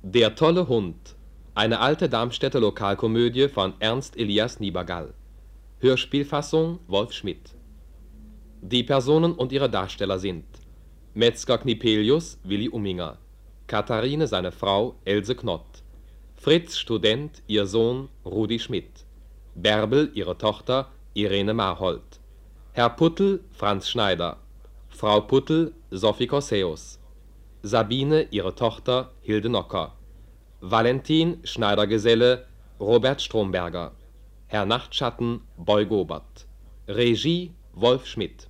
Der tolle Hund. Eine alte Darmstädter Lokalkomödie von Ernst Elias Niebergall. Hörspielfassung Wolf Schmidt. Die Personen und ihre Darsteller sind: Metzger Knipelius Willi Umminger, Katharine seine Frau Else Knott, Fritz Student ihr Sohn Rudi Schmidt, Bärbel ihre Tochter Irene Marhold, Herr Puttel Franz Schneider, Frau Puttel Sophie Corseus, Sabine ihre Tochter Hilde Nocker, Valentin Schneidergeselle Robert Stromberger, Herr Nachtschatten Boy Gobert, Regie Wolf Schmidt.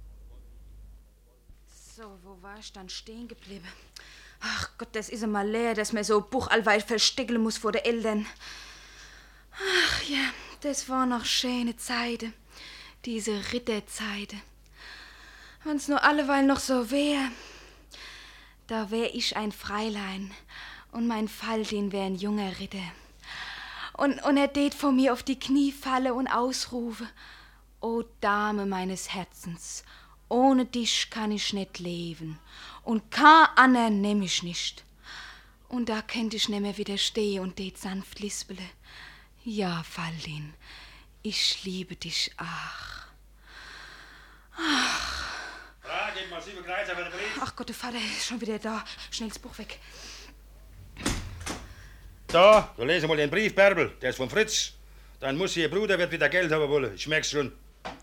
So, wo war ich dann stehen geblieben? Ach Gott, das ist einmal leer, dass man so Buch allweil versteckeln muss vor den Eltern. Ach ja, das war noch schöne Zeiten, diese Ritterzeiten. Wenn's nur alleweil noch so wär, da wär ich ein Freilein und mein Faltin wär ein junger Ritter. Und er tät vor mir auf die Knie falle und ausrufe: O Dame meines Herzens, ohne dich kann ich nicht leben und kein ander nehm ich nicht. Und da könnt ich nimmer widerstehen und tät sanft lispele: Ja, Faltin, ich liebe dich ach. Ach. Ja, geht mal 7 Kreuzer für den Brief. Ach Gott, der Vater ist schon wieder da. Schnell das Buch weg. Da lese mal den Brief, Bärbel. Der ist von Fritz. Dein Ihr Bruder wird wieder Geld haben wollen. Ich merk's schon.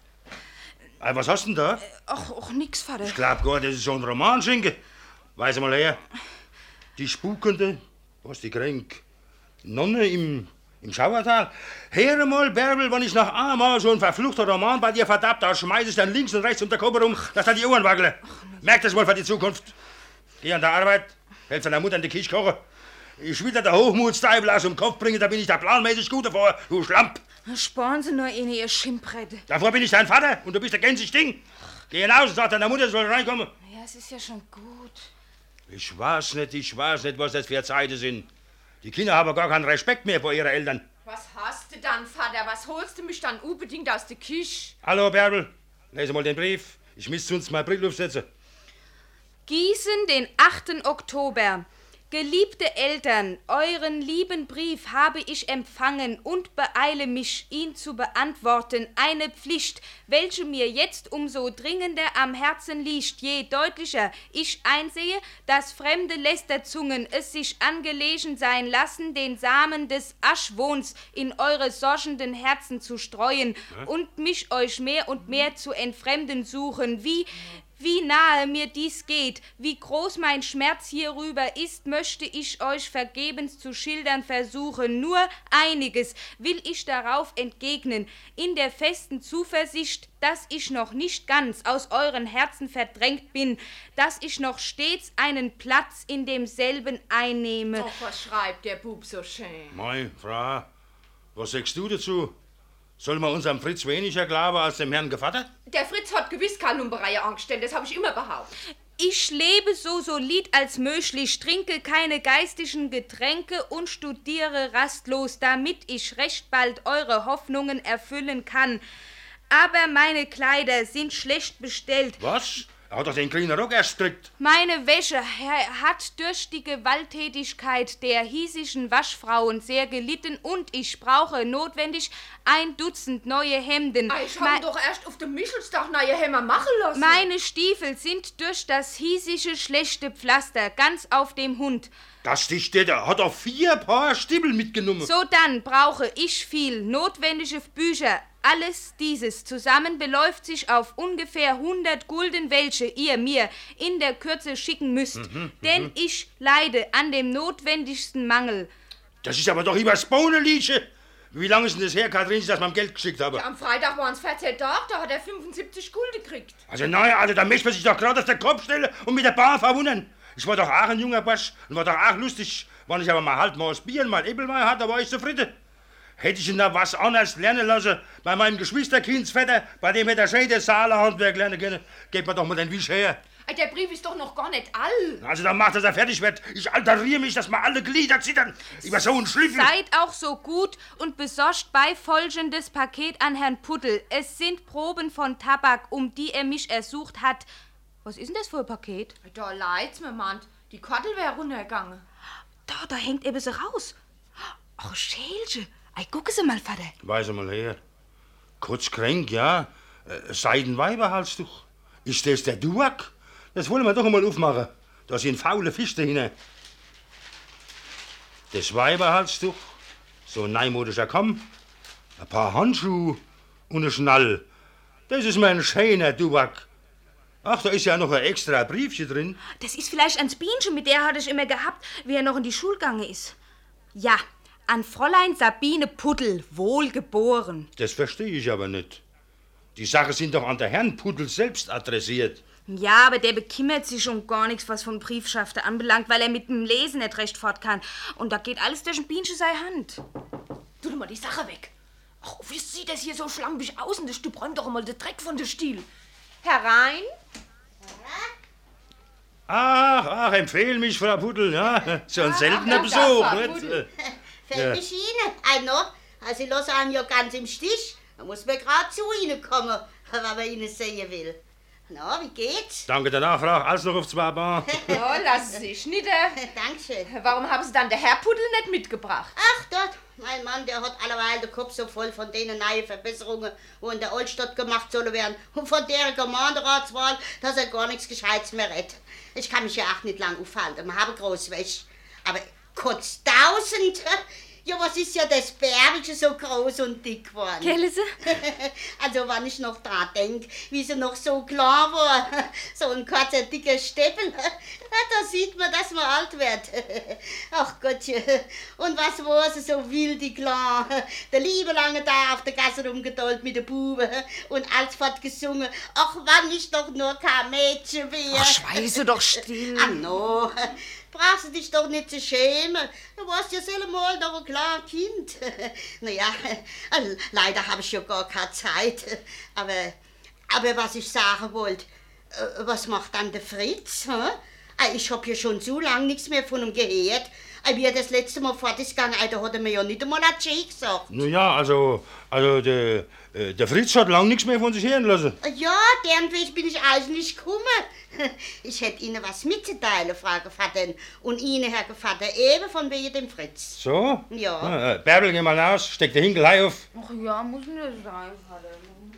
Was hast du denn da? Ach, nix, Vater. Ich glaub gar, das ist so ein Romanschinken. Weise mal her. Die spukende, was die kränk, Nonne im Schauertal. Hör mal, Bärbel, wenn ich noch einmal so ein verfluchter Roman bei dir verdapp, da schmeiß ich dann links und rechts um den Kopf rum, dass da die Ohren wackeln. Merk das mal für die Zukunft. Geh an der Arbeit, helf deiner Mutter in die Küche kochen. Ich will dir der Hochmutsteufel aus dem Kopf bringen, da bin ich da planmäßig gut davor, du Schlamp. Sparen Sie nur in ihr Schimpfrede. Davor bin ich dein Vater und du bist der gänzig Ding. Geh hinaus und sag deiner Mutter, sie soll reinkommen. Ja, es ist ja schon gut. Ich weiß nicht, was das für Zeiten sind. Die Kinder haben gar keinen Respekt mehr vor ihren Eltern. Was hast du dann, Vater? Was holst du mich dann unbedingt aus der Küche? Hallo, Bärbel. Lese mal den Brief. Ich müsste sonst mal Brille aufsetzen. Gießen, den 8. Oktober. Geliebte Eltern, euren lieben Brief habe ich empfangen und beeile mich, ihn zu beantworten. Eine Pflicht, welche mir jetzt umso dringender am Herzen liegt, je deutlicher ich einsehe, dass fremde Lästerzungen es sich angelegen sein lassen, den Samen des Aschwohns in eure sorgenden Herzen zu streuen und mich euch mehr und mehr zu entfremden suchen. Wie nahe mir dies geht, wie groß mein Schmerz hierüber ist, möchte ich euch vergebens zu schildern versuchen. Nur einiges will ich darauf entgegnen, in der festen Zuversicht, dass ich noch nicht ganz aus euren Herzen verdrängt bin, dass ich noch stets einen Platz in demselben einnehme. Ach, was schreibt der Bub so schön? Mei, Frau, was sagst du dazu? Soll man unserem Fritz weniger glauben als dem Herrn Gevatter? Der Fritz hat gewiss keine Lumpereier angestellt, das habe ich immer behauptet. Ich lebe so solid als möglich, trinke keine geistigen Getränke und studiere rastlos, damit ich recht bald eure Hoffnungen erfüllen kann. Aber meine Kleider sind schlecht bestellt. Was? Er hat doch den kleinen Rock erst gekriegt. Meine Wäsche hat durch die Gewalttätigkeit der hiesigen Waschfrauen sehr gelitten und ich brauche notwendig 1 Dutzend neue Hemden. Ich hab doch erst auf dem Michelstag neue Hemmer machen lassen. Meine Stiefel sind durch das hiesische schlechte Pflaster ganz auf dem Hund. Das Stich, der hat doch 4 Paar Stiefel mitgenommen. So dann brauche ich viel notwendige Bücher. Alles dieses zusammen beläuft sich auf ungefähr 100 Gulden, welche ihr mir in der Kürze schicken müsst. Denn ich leide an dem notwendigsten Mangel. Das ist aber doch übers Bohnenliedchen. Wie lange ist denn das her, Kathrin, dass man Geld geschickt habe? Ja, am Freitag waren es 14 Tage, da hat er 75 Gulden gekriegt. Also naja, da möchte man sich doch gerade auf den Kopf stellen und mit der Bahn verwundern. Ich war doch auch ein junger Bursch und war doch auch lustig. Wenn ich aber mal das Bier und mal Ebbelwein hatte, da war ich zufrieden. Hätte ich ihn da was anderes lernen lassen, bei meinem Geschwisterkindsvetter, bei dem hätte er schön das Saarlandhandwerk lernen können, gebt mir doch mal den Wisch her. Der Brief ist doch noch gar nicht all. Also dann macht, dass er fertig wird. Ich alteriere mich, dass mir alle Glieder zittern über so einen Schlüssel. Seid auch so gut und besorgt bei folgendes Paket an Herrn Puttel. Es sind Proben von Tabak, um die er mich ersucht hat. Was ist denn das für ein Paket? Da leid's mir, Mann. Die Kottel wäre runtergegangen. Da hängt eben so raus. Ach, Schälchen. Ei, gucken Sie mal, Vater. Weise mal her. Kurz kränk, ja. Seidenweiberhalstuch. Ist das der Duak? Das wollen wir doch einmal aufmachen. Da sind faule Fische dahinter. Das Weiberhalstuch, so ein neumodischer Kamm, ein paar Handschuhe und ein Schnall. Das ist mein schöner Duak. Ach, da ist ja noch ein extra Briefchen drin. Das ist vielleicht ans Bienchen, mit der hatte ich immer gehabt, wie er noch in die Schule gegangen ist. Ja, an Fräulein Sabine Puddel, wohlgeboren. Das verstehe ich aber nicht. Die Sachen sind doch an der Herrn Puddel selbst adressiert. Ja, aber der bekümmert sich um gar nichts, was von Briefschaften anbelangt, weil er mit dem Lesen nicht recht fort kann. Und da geht alles durch ein Bienchen seine Hand. Tu doch mal die Sache weg. Ach, wie sieht das hier so schlampig aus? Und das Stück räumt doch mal den Dreck von der Stiel. Herein? Ach, empfehl mich, Frau Puddel, ja. So ein seltener Besuch, nicht? Fällt mich Ihnen ein noch? Also ich lasse einen ja ganz im Stich. Da muss man gerade zu Ihnen kommen, wenn man Ihnen sehen will. Na, wie geht's? Danke der Nachfrage. Alles noch auf 2 Bar. Ja, lassen Sie sich nieder. Dankeschön. Warum haben Sie dann der Herr Puddel nicht mitgebracht? Ach dort, mein Mann, der hat alleweil den Kopf so voll von denen neuen Verbesserungen, wo in der Altstadt gemacht sollen werden. Und von der Gemeinderatswahl, dass er gar nichts Gescheites mehr redet. Ich kann mich ja auch nicht lang aufhalten, wir haben groß weg. Aber kurz 1000... Ja, was ist ja das Bärbelchen so groß und dick geworden? Kennen Sie? Also, wenn ich noch dran denk, wie sie noch so klar war, so ein kurzer, dicker Steppel, da sieht man, dass man alt wird. Ach Gottchen, und was war sie so wilde klar? Der liebe lange da auf der Gasse rumgedollt mit der Bube und alles fort gesungen. Ach, wann ich doch nur kein Mädchen wäre. Ach, schweiße doch still. Ah, no. Brauchst du dich doch nicht zu schämen. Du warst ja selber mal noch ein kleines Kind. Naja, leider habe ich ja gar keine Zeit. Aber was ich sagen wollte, was macht dann der Fritz? Hm? Ich hab ja schon so lange nichts mehr von ihm gehört. Wie er das letzte Mal fort ist gegangen, da hat er mir ja nicht einmal ein Tschä gesagt. Na ja, also der Fritz hat lang nichts mehr von sich hören lassen. Ja, deren Weg bin ich eigentlich gekommen. Ich hätte Ihnen was mitzuteilen, Frau Gevatter. Und Ihnen, Herr Gevatter, eben von wegen dem Fritz. So? Ja. Bärbel, geh mal raus, steck den Hinkel auf. Ach ja, muss nicht sein, Vater.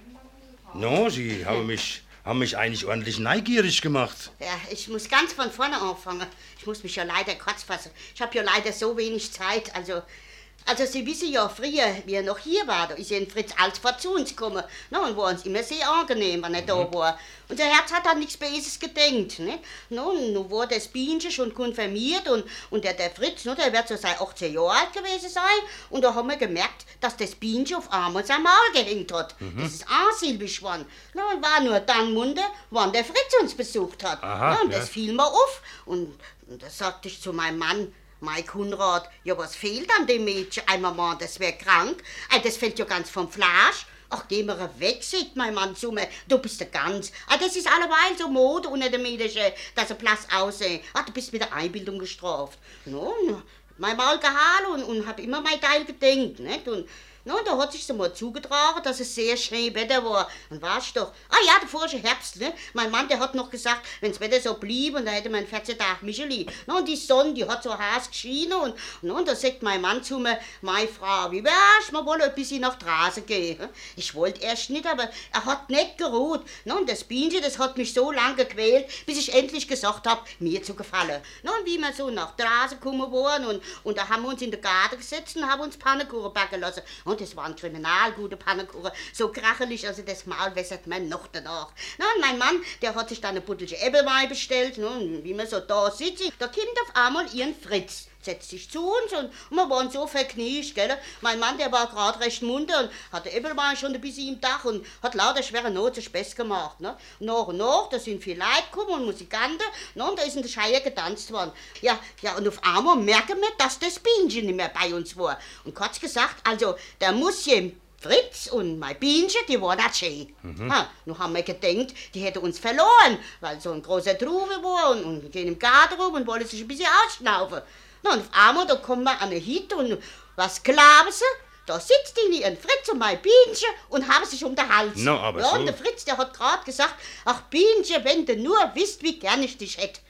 No, Sie haben mich eigentlich ordentlich neugierig gemacht. Ja, ich muss ganz von vorne anfangen. Ich muss mich ja leider kurz fassen. Ich habe ja leider so wenig Zeit. Also, Sie wissen ja, früher, wie er noch hier war, da ist ja ein Fritz Alsfort zu uns gekommen. Na, und war uns immer sehr angenehm, wenn er da war. Und der Herz hat dann nichts Böses gedenkt. Ne? Nun war das Bienchen schon konfirmiert und der Fritz, ne, der wird so seit 18 Jahren alt gewesen sein. Und da haben wir gemerkt, dass das Bienchen auf einmal sein Maul gehängt hat. Das ist einsilbig geworden. Na, und war nur dann munter, wann der Fritz uns besucht hat. Aha, ja, und ja. das fiel mir auf. Und da sagte ich zu meinem Mann, Mai Kunrad, ja, was fehlt an dem Mädchen? Einmal Mann, das wär krank. Das fällt ja ganz vom Fleisch. Ach, geh mir weg, sagt mein Mann zu mir. Du bist der ganz. Das ist alleweil so Mode unter den Mädchen, dass er blass aussehen. Du bist mit der Einbildung gestraft. Nun, mein Maul gehalten und hab immer mein Teil gedenkt, nicht? Und da hat sich so mal zugetragen, dass es sehr schön Wetter war. Und weißt du doch, ja, der vorige Herbst, ne? Mein Mann, der hat noch gesagt, wenn das Wetter so blieb, und da hätte man 14 Tage Micheli. Und die Sonne, die hat so heiß geschienen. Und da sagt mein Mann zu mir, meine Frau, wie wär's, wir wollen ein bisschen nach draußen gehen. Ich wollte erst nicht, aber er hat nicht geruht. Und das Bienchen, das hat mich so lange gequält, bis ich endlich gesagt habe, mir zu gefallen. Und wie wir so nach draußen gekommen waren, und da haben wir uns in den Garten gesetzt und haben uns Pannekuchen backen lassen. Und das waren kriminal gute Pannekuchen, so krachelig, also das Maul wässert man noch danach. Und mein Mann, der hat sich dann eine Buttelchen Äppelwein bestellt, und wie wir so da sitzen, da kommt auf einmal ihren Fritz. Setzt sich zu uns und wir waren so verknirscht, gell? Mein Mann, der war gerade recht munter und hatte Äppelwein schon ein bisschen im Dach und hat lauter schwere Noten Späß gemacht, ne? Nach und nach, da sind viele Leute gekommen und Musikanten, ne? Und da ist in der Scheier getanzt worden. Ja, und auf einmal merken wir, dass das Bienchen nicht mehr bei uns war. Und kurz gesagt, also, der Muschen Fritz und mein Bienchen, die waren auch schön. Nun haben wir gedacht, die hätten uns verloren, weil so ein großer Trube war und gehen im Garten rum und wollen sich ein bisschen ausschnaufen. Na, und auf einmal, da kommen wir an eine Hit und was glauben Sie? Da sitzt ihnen ihren Fritz und mein Bienchen und haben sich um den Hals. No, aber ja, so. und der Fritz, der hat gerade gesagt, ach Bienchen, wenn du nur wisst, wie gern ich dich hätt.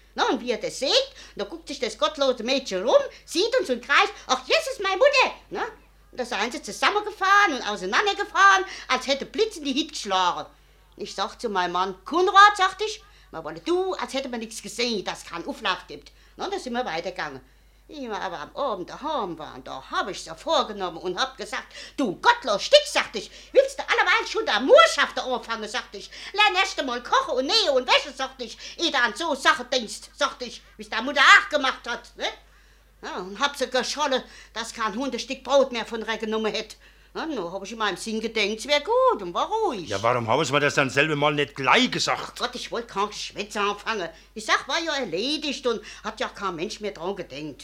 Na, und wie er das sieht, da guckt sich das gottlose Mädchen rum, sieht uns und kreist, ach, Jesus, meine Mutter. Na? Und da seien sie zusammengefahren und auseinandergefahren, als hätte Blitz in die Hit geschlagen. Ich sag zu meinem Mann, Konrad, sagte ich, man wolle du, als hätte man nichts gesehen, dass es keinen Auflauf gibt. Na, da sind wir weitergegangen. Wie wir aber am Abend daheim waren, da habe ich es ja vorgenommen und hab gesagt, du gottlos Stück, sagte ich, willst du alleweil schon der Murschafter anfangen, sagte ich. Lern erst einmal kochen und nähen und Wäsche, sagte ich, ehe du an so Sachen denkst, sagte ich, wie es deine Mutter auch gemacht hat. Ne? Ja, und hab sie geschollen, dass kein Hundestück Brot mehr von ihr genommen hätte. Ja, nun hab ich in meinem Sinn gedenkt, es wäre gut und war ruhig. Ja, warum haben Sie mir das dann selber mal nicht gleich gesagt? Gott, ich wollte kein Geschwätz anfangen. Die Sache war ja erledigt und hat ja kein Mensch mehr dran gedenkt.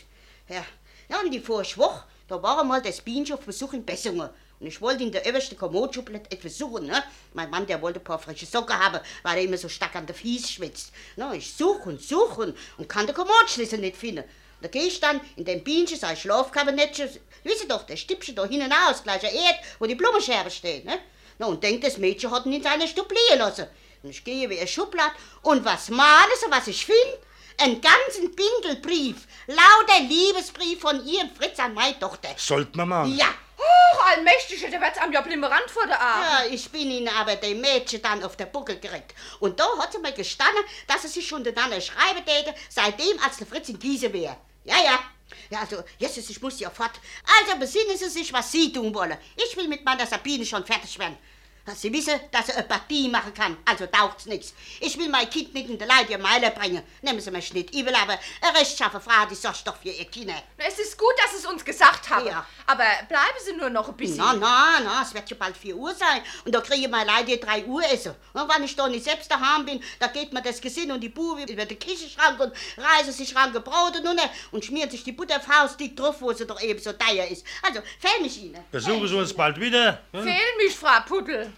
Ja, und die vorige Woche, da war einmal das Bienchen auf Besuch in Bessungen. Und ich wollte in der obersten Kommodschublade etwas suchen, ne? Mein Mann, der wollte ein paar frische Socken haben, weil er immer so stark an der Fies schwitzt. Na, ich suche und kann den Kommodschlüssel nicht finden. Da geh ich dann in den Bienchen, sein Schlafkabinettchen, wisst doch, der Stippchen da hinten aus, gleicher Erd, wo die Blumenscherbe steht, ne? Na, und denkt, das Mädchen hat ihn in seine Stub liegen lassen. Und ich gehe wie ein Schublad und was male sie, was ich finde? Einen ganzen Bindelbrief, lauter Liebesbrief von ihrem Fritz an meine Tochter. Sollt man mal. Ja. Allmächtig, der wird's am ja blimmerand vor der Arme. Ja, ich bin ihnen aber dem Mädchen dann auf der Buckel gekriegt. Und da hat sie mir gestanden, dass sie sich untereinander schreiben täte, seitdem als der Fritz in Gieße wäre. Ja, also, Jesus, ich muss ja fort. Also besinnen Sie sich, was Sie tun wollen. Ich will mit meiner Sabine schon fertig werden. Sie wissen, dass sie eine Partie machen kann, also taucht's nichts. Ich will mein Kind nicht in der Leid ihr Meiler bringen. Nehmen Sie mich nicht übel, aber eine rechtsschaffe Frau, die sorgt doch für ihr Kinder. Es ist gut, dass Sie es uns gesagt haben. Ja. Aber bleiben Sie nur noch ein bisschen. Na, es wird schon bald 4 Uhr sein. Und da kriege ich mein Leid ihr 3 Uhr essen. Und wenn ich da nicht selbst daheim bin, da geht mir das Gesinn und die Buben über den Küchenschrank und reißen sich Schranke Brot und schmieren sich die Butter auf Hausdick drauf, wo sie doch eben so teuer ist. Also, fehl mich Ihnen. Besuchen Sie uns bald wieder. Hm? Fehl mich, Frau Puddel.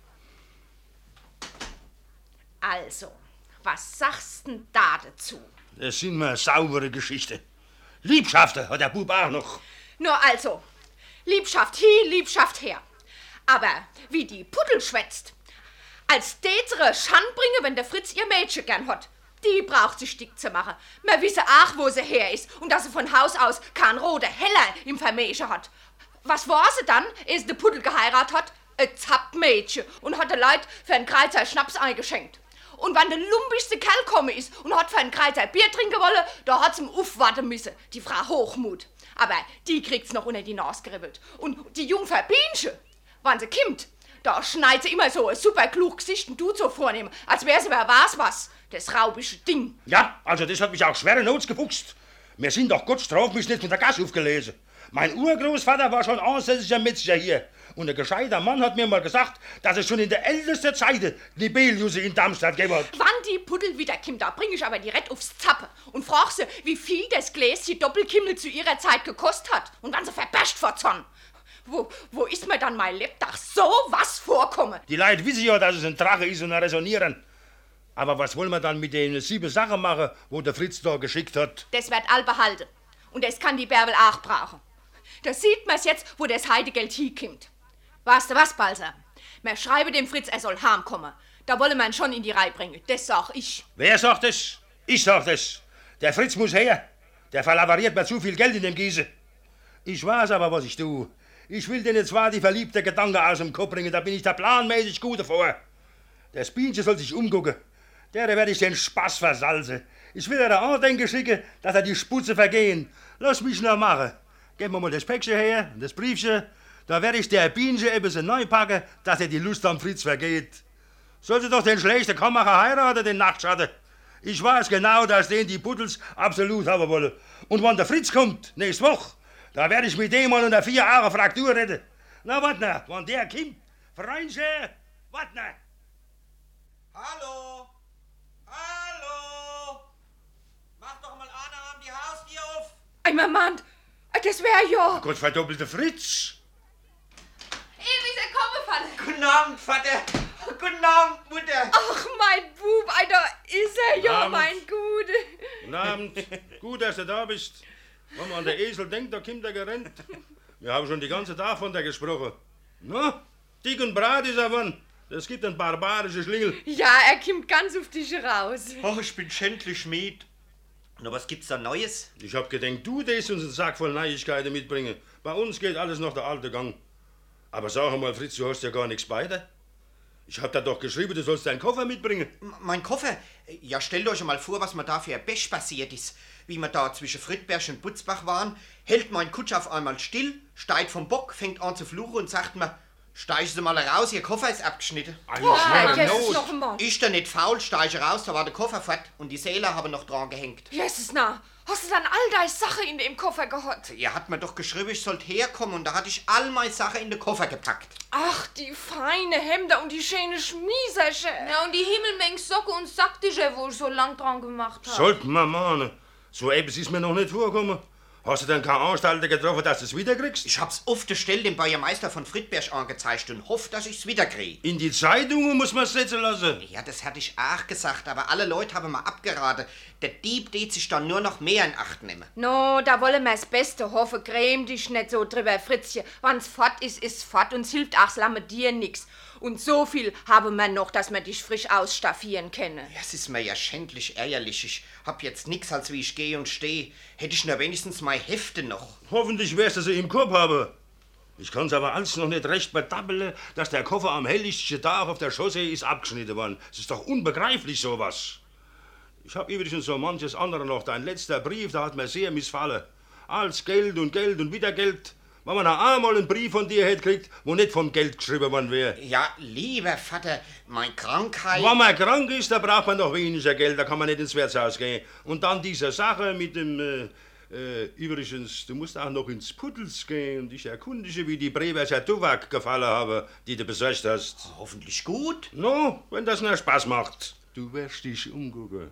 Also, was sagst denn da dazu? Das sind mir saubere Geschichten. Liebschaften hat der Bub auch noch. Nur also, Liebschaft hin, Liebschaft her. Aber wie die Puddel schwätzt, als tätere Schand bringe, wenn der Fritz ihr Mädchen gern hat. Die braucht sich dick zu machen. Man wisse auch, wo sie her ist und dass sie von Haus aus kein roter Heller im Vermädchen hat. Was war sie dann, ehe sie der Puddel geheiratet hat? Ein Zappmädchen und hat der Leut für einen Kreizer Schnaps eingeschenkt. Und wenn der lumpischste Kerl gekommen ist und hat für einen Kreizer Bier trinken wollen, da hat's ihm aufwarten müssen, die Frau Hochmut. Aber die kriegt's noch unter die Nase geribbelt. Und die Jungfer Bienchen, wenn sie kommt, da schneit sie immer so ein super klug Gesicht und tut so vornehm, als wär sie wer weiß was, das raubische Ding. Ja, also das hat mich auch schwere Nots gefuchst. Wir sind doch Gott straft mich nicht von der Gasse aufgelesen. Mein Urgroßvater war schon ansässiger Metzger hier. Und ein gescheiter Mann hat mir mal gesagt, dass es schon in der ältesten Zeit Libelius in Darmstadt gegeben hat. Wann die Puddel wiederkommt, da bring ich aber direkt aufs Zappe und frag sie, wie viel das Gläschen Doppelkimmel zu ihrer Zeit gekostet hat. Und dann sie verbasht vor Zorn. Wo ist mir dann mein Lebtag so was vorkommen? Die Leute wissen ja, dass es ein Drache ist und resonieren. Aber was wollen wir dann mit den 7 Sachen machen, wo der Fritz da geschickt hat? Das wird all behalten. Und das kann die Bärbel auch brauchen. Da sieht man's jetzt, wo das Heidegeld hinkommt. Weißt du was, Balser? Wir schreiben dem Fritz, er soll heimkommen. Da wollen wir ihn schon in die Reihe bringen. Das sag ich. Wer sagt das? Ich sag das. Der Fritz muss her. Der verlavariert mir zu viel Geld in dem Gieße. Ich weiß aber, was ich tue. Ich will denen zwar die verliebte Gedanken aus dem Kopf bringen, da bin ich da planmäßig gut davor. Das Bienchen soll sich umgucken. Der werde ich den Spaß versalzen. Ich will er Andenken schicken, dass er die Sputze vergehen. Lass mich nur machen. Gib mir mal das Päckchen her, das Briefchen. Da werde ich der Bienchen etwas neu packen, dass er die Lust am Fritz vergeht. Soll sie doch den schlechten Kammacher heiraten, den Nachtschatten. Ich weiß genau, dass den die Puddels absolut haben wollen. Und wenn der Fritz kommt, nächste Woche, da werde ich mit dem mal unter 4 Jahre Fraktur reden. Na, wart noch, wenn der kommt, Freundchen, wart noch. Hallo? Hallo? Mach doch mal einer die Haustür auf. Ei, Mann, das wär ja... Gott verdoppelte Fritz. Wie ist er kommen, Vater? Guten Abend, Vater. Guten Abend, Mutter. Ach, mein Bub, da ist er ja, Abend. mein Gude. Guten Abend. Gut, dass du da bist. Wenn man an der Esel denkt, da kommt er gerannt. Wir haben schon die ganze Tag von dir gesprochen. Na, dick und brat ist er wann. Das gibt ein barbarisches Schlingel. Ja, er kommt ganz auf dich raus. Oh, ich bin schändlich Schmied. Na, was gibt's da Neues? Ich hab gedenkt, du darfst uns einen Sack voll Neuigkeiten mitbringen. Bei uns geht alles noch der alte Gang. Aber sag mal, Fritz, du hast ja gar nichts bei dir. Ich hab da doch geschrieben, du sollst deinen Koffer mitbringen. Mein Koffer? Ja, stellt euch mal vor, was mir da für ein Pech passiert ist. Wie wir da zwischen Friedberg und Butzbach waren, hält mein Kutscher auf einmal still, steigt vom Bock, fängt an zu fluchen und sagt mir, steigen Sie mal raus, Ihr Koffer ist abgeschnitten. Jesus noch einmal. Ist da nicht faul, steige raus, da war der Koffer fort und die Seele haben noch dran gehängt. Jesus, na, hast du dann all deine Sachen in dem Koffer gehabt? Ihr hat mir doch geschrieben, ich sollte herkommen und da hatte ich all meine Sachen in den Koffer gepackt. Ach, die feine Hemder und die schöne Schmiesersche. Ja, und die Himmelmenge Socke und Sacktische, wo ich so lang dran gemacht habe. Sollten wir mahnen. So etwas ist mir noch nicht vorgekommen. Hast du denn keine Anstalten getroffen, dass du es wiederkriegst? Ich hab's auf der Stelle dem Bürgermeister von Friedberg angezeigt und hoffe, dass ich's wiederkriege. In die Zeitungen muss man es setzen lassen. Ja, das hatte ich auch gesagt, aber alle Leute haben mir abgeraten. Der Dieb tät sich dann nur noch mehr in Acht nehmen. No, da wollen wir das Beste hoffen. Gräm dich nicht so drüber, Fritzchen. Wann's fort ist fort und es hilft auch slamme dir nix. Und so viel haben wir noch, dass wir dich frisch ausstaffieren können. Ja, es ist mir ja schändlich ärgerlich. Ich hab jetzt nix, als wie ich gehe und stehe. Hätte ich nur wenigstens meine Hefte noch. Hoffentlich wirst du sie im Korb haben. Ich kann's aber alles noch nicht recht bedabbeln, dass der Koffer am helllichsten Tag auf der Chaussee ist abgeschnitten worden. Es ist doch unbegreiflich, sowas. Ich hab übrigens so manches andere noch. Dein letzter Brief, da hat mir sehr missfallen. Als Geld und wieder Geld. Wenn man noch einmal einen Brief von dir hätte gekriegt, wo nicht vom Geld geschrieben worden wäre. Ja, lieber Vater, meine Krankheit... Wenn man krank ist, da braucht man doch weniger Geld, da kann man nicht ins Wirtshaus gehen. Und dann diese Sache mit dem... übrigens, du musst auch noch ins Puddels gehen und dich erkundigen, wie die Brewerser Duwak gefallen haben, die du besorgt hast. Hoffentlich gut. No, wenn das nur Spaß macht. Du wirst dich umgucken.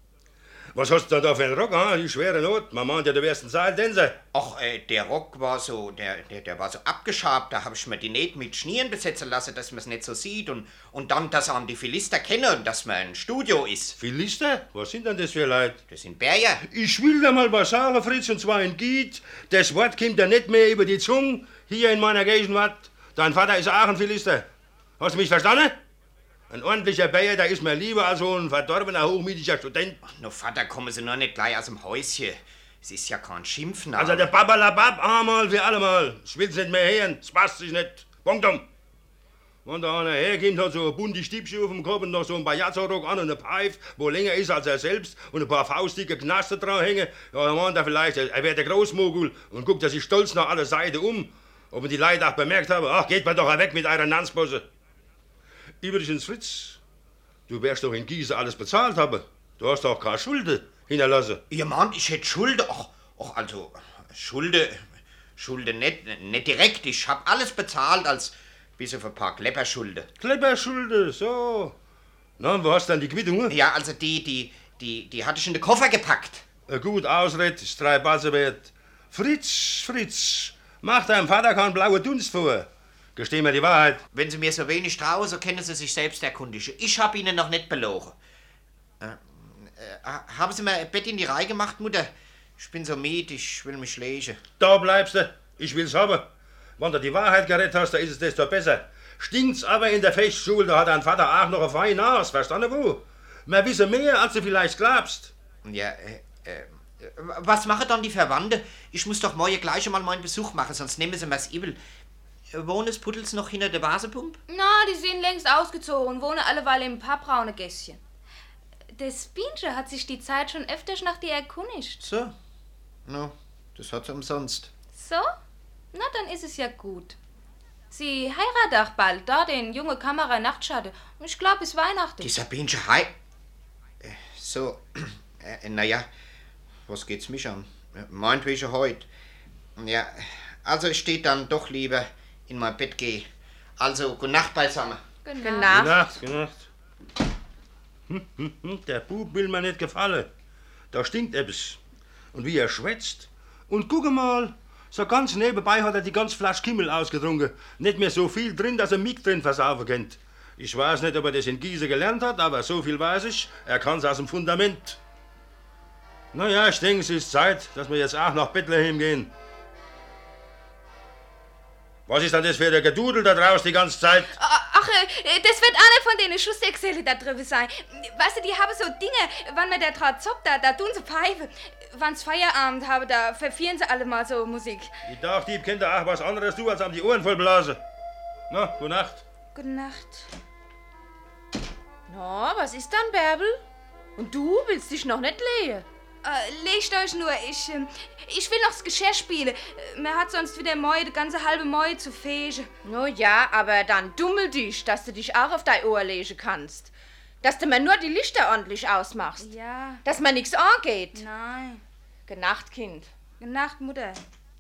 Was hast du da für einen Rock, die schwere Not? Man meint ja, du wärst ein Seiltänzer. Ach, der Rock war so, der war so abgeschabt, da hab ich mir die Nähte mit Schnieren besetzen lassen, dass man es nicht so sieht und dann, dass an die Philister kennen, dass man ein Studio ist. Philister? Was sind denn das für Leute? Das sind Berger. Ich will dir mal was sagen, Fritz, und zwar in Giet. Das Wort kommt ja nicht mehr über die Zunge, hier in meiner Gegenwart. Dein Vater ist auch ein Philister. Hast du mich verstanden? Ein ordentlicher Bayer, der ist mir lieber als so ein verdorbener, hochmütiger Student. Ach, no Vater, kommen Sie nur nicht gleich aus dem Häuschen. Es ist ja kein Schimpfen. Also der Babalabab, einmal für allemal. Ich will's nicht mehr hören, es passt sich nicht. Punktum. Wenn da einer herkommt, hat so ein bunte Stiebchen auf dem Kopf und noch so ein Bajazzo-Rock an und eine Pfeife, wo länger ist als er selbst und ein paar faustdicke Knaster dran hängen, ja, dann meint er vielleicht, er wäre der Großmogul und guckt er sich stolz nach alle Seiten um. Ob die Leute auch bemerkt haben, ach, geht mal doch weg mit eurer Nanzbosse. Übrigens, Fritz, du wärst doch in Gießen alles bezahlt haben. Du hast doch keine Schulden hinterlassen. Ihr meint, ich hätte Schulden? Ach, also, Schulden nicht direkt. Ich hab alles bezahlt, als bis auf ein paar Klepperschulden. Klepperschulden, so. Na, wo hast du denn die Quittung? Ja, also die hatte ich in den Koffer gepackt. Gut, Ausred, ist 3 Basse wert. Fritz, mach deinem Vater keinen blauen Dunst vor. Gesteh mir die Wahrheit. Wenn Sie mir so wenig trauen, so können Sie sich selbst erkundigen. Ich hab Ihnen noch nicht belogen. Haben Sie mir ein Bett in die Reihe gemacht, Mutter? Ich bin so müde, ich will mich legen. Da bleibst du. Ich will's haben. Wenn du die Wahrheit gerettet hast, dann ist es desto besser. Stinkt's aber in der Festschule, da hat dein Vater auch noch ein fein Haus. Verstanden wo? Wir wissen mehr, als du vielleicht glaubst. Ja, was machen dann die Verwandten? Ich muss doch morgen gleich einmal meinen Besuch machen, sonst nehmen Sie mir's übel. Wohnen es Puddels noch hinter der Vasepumpe? Na, die sind längst ausgezogen und wohnen alleweil im Pappbraune Gässchen. Das Bienchen hat sich die Zeit schon öfters nach dir erkundigt. So. No, das hat sie umsonst. So? Na, dann ist es ja gut. Sie heiratet auch bald, da den junge Kamera Nachtschatte. Und ich glaube, bis Weihnachten. Die Sabine so, naja, was geht's mich an? Meinetwegen heute. Ja, also ich steh dann doch lieber in mein Bett geh. Also, gute Nacht beisammen. Genau. Gute Nacht. Der Bub will mir nicht gefallen. Da stinkt etwas. Und wie er schwätzt. Und guck mal, so ganz nebenbei hat er die ganze Flasche Kimmel ausgetrunken. Nicht mehr so viel drin, dass er mich drin versaufen kennt. Ich weiß nicht, ob er das in Gießen gelernt hat, aber so viel weiß ich, er kann's aus dem Fundament. Naja, ich denke, es ist Zeit, dass wir jetzt auch nach Bethlehem gehen. Was ist denn das für der Gedudel da draußen die ganze Zeit? Ach Ach, das wird einer von denen Schustergesellen da drüben sein. Weißt du, die haben so Dinge, wenn man da drauf zoppt, da tun sie Pfeife. Wenn's Feierabend habe, da verfieren sie alle mal so Musik. Die Dachdieb kennt auch was anderes du, als am die Ohren voll blasen. Na, gute Nacht. Gute Nacht. Na, was ist dann, Bärbel? Und du willst dich noch nicht lehen? Legt euch nur, ich will noch das Geschirr spielen. Man hat sonst wieder Mäu, die ganze halbe Mäu zu fegen. No ja, aber dann dummel dich, dass du dich auch auf dein Ohr legen kannst. Dass du mir nur die Lichter ordentlich ausmachst. Ja. Dass mir nichts angeht. Nein. Gute Nacht, Kind. Gute Nacht, Mutter.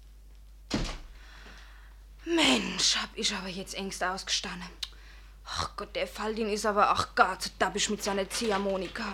Mensch, hab ich aber jetzt Ängste ausgestanden. Ach Gott, der Faldin ist aber, ach Gott, so dabbisch mit seiner Ziehharmonika.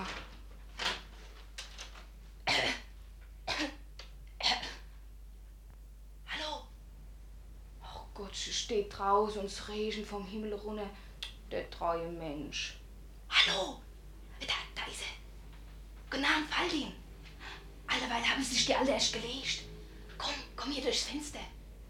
Hallo? Ach Gott, sie steht draußen und es regnet vom Himmel runter. Der treue Mensch. Hallo? Da ist er. Guten Abend, Faldin. Alleweil haben sich die alle erst gelegt. Komm hier durchs Fenster.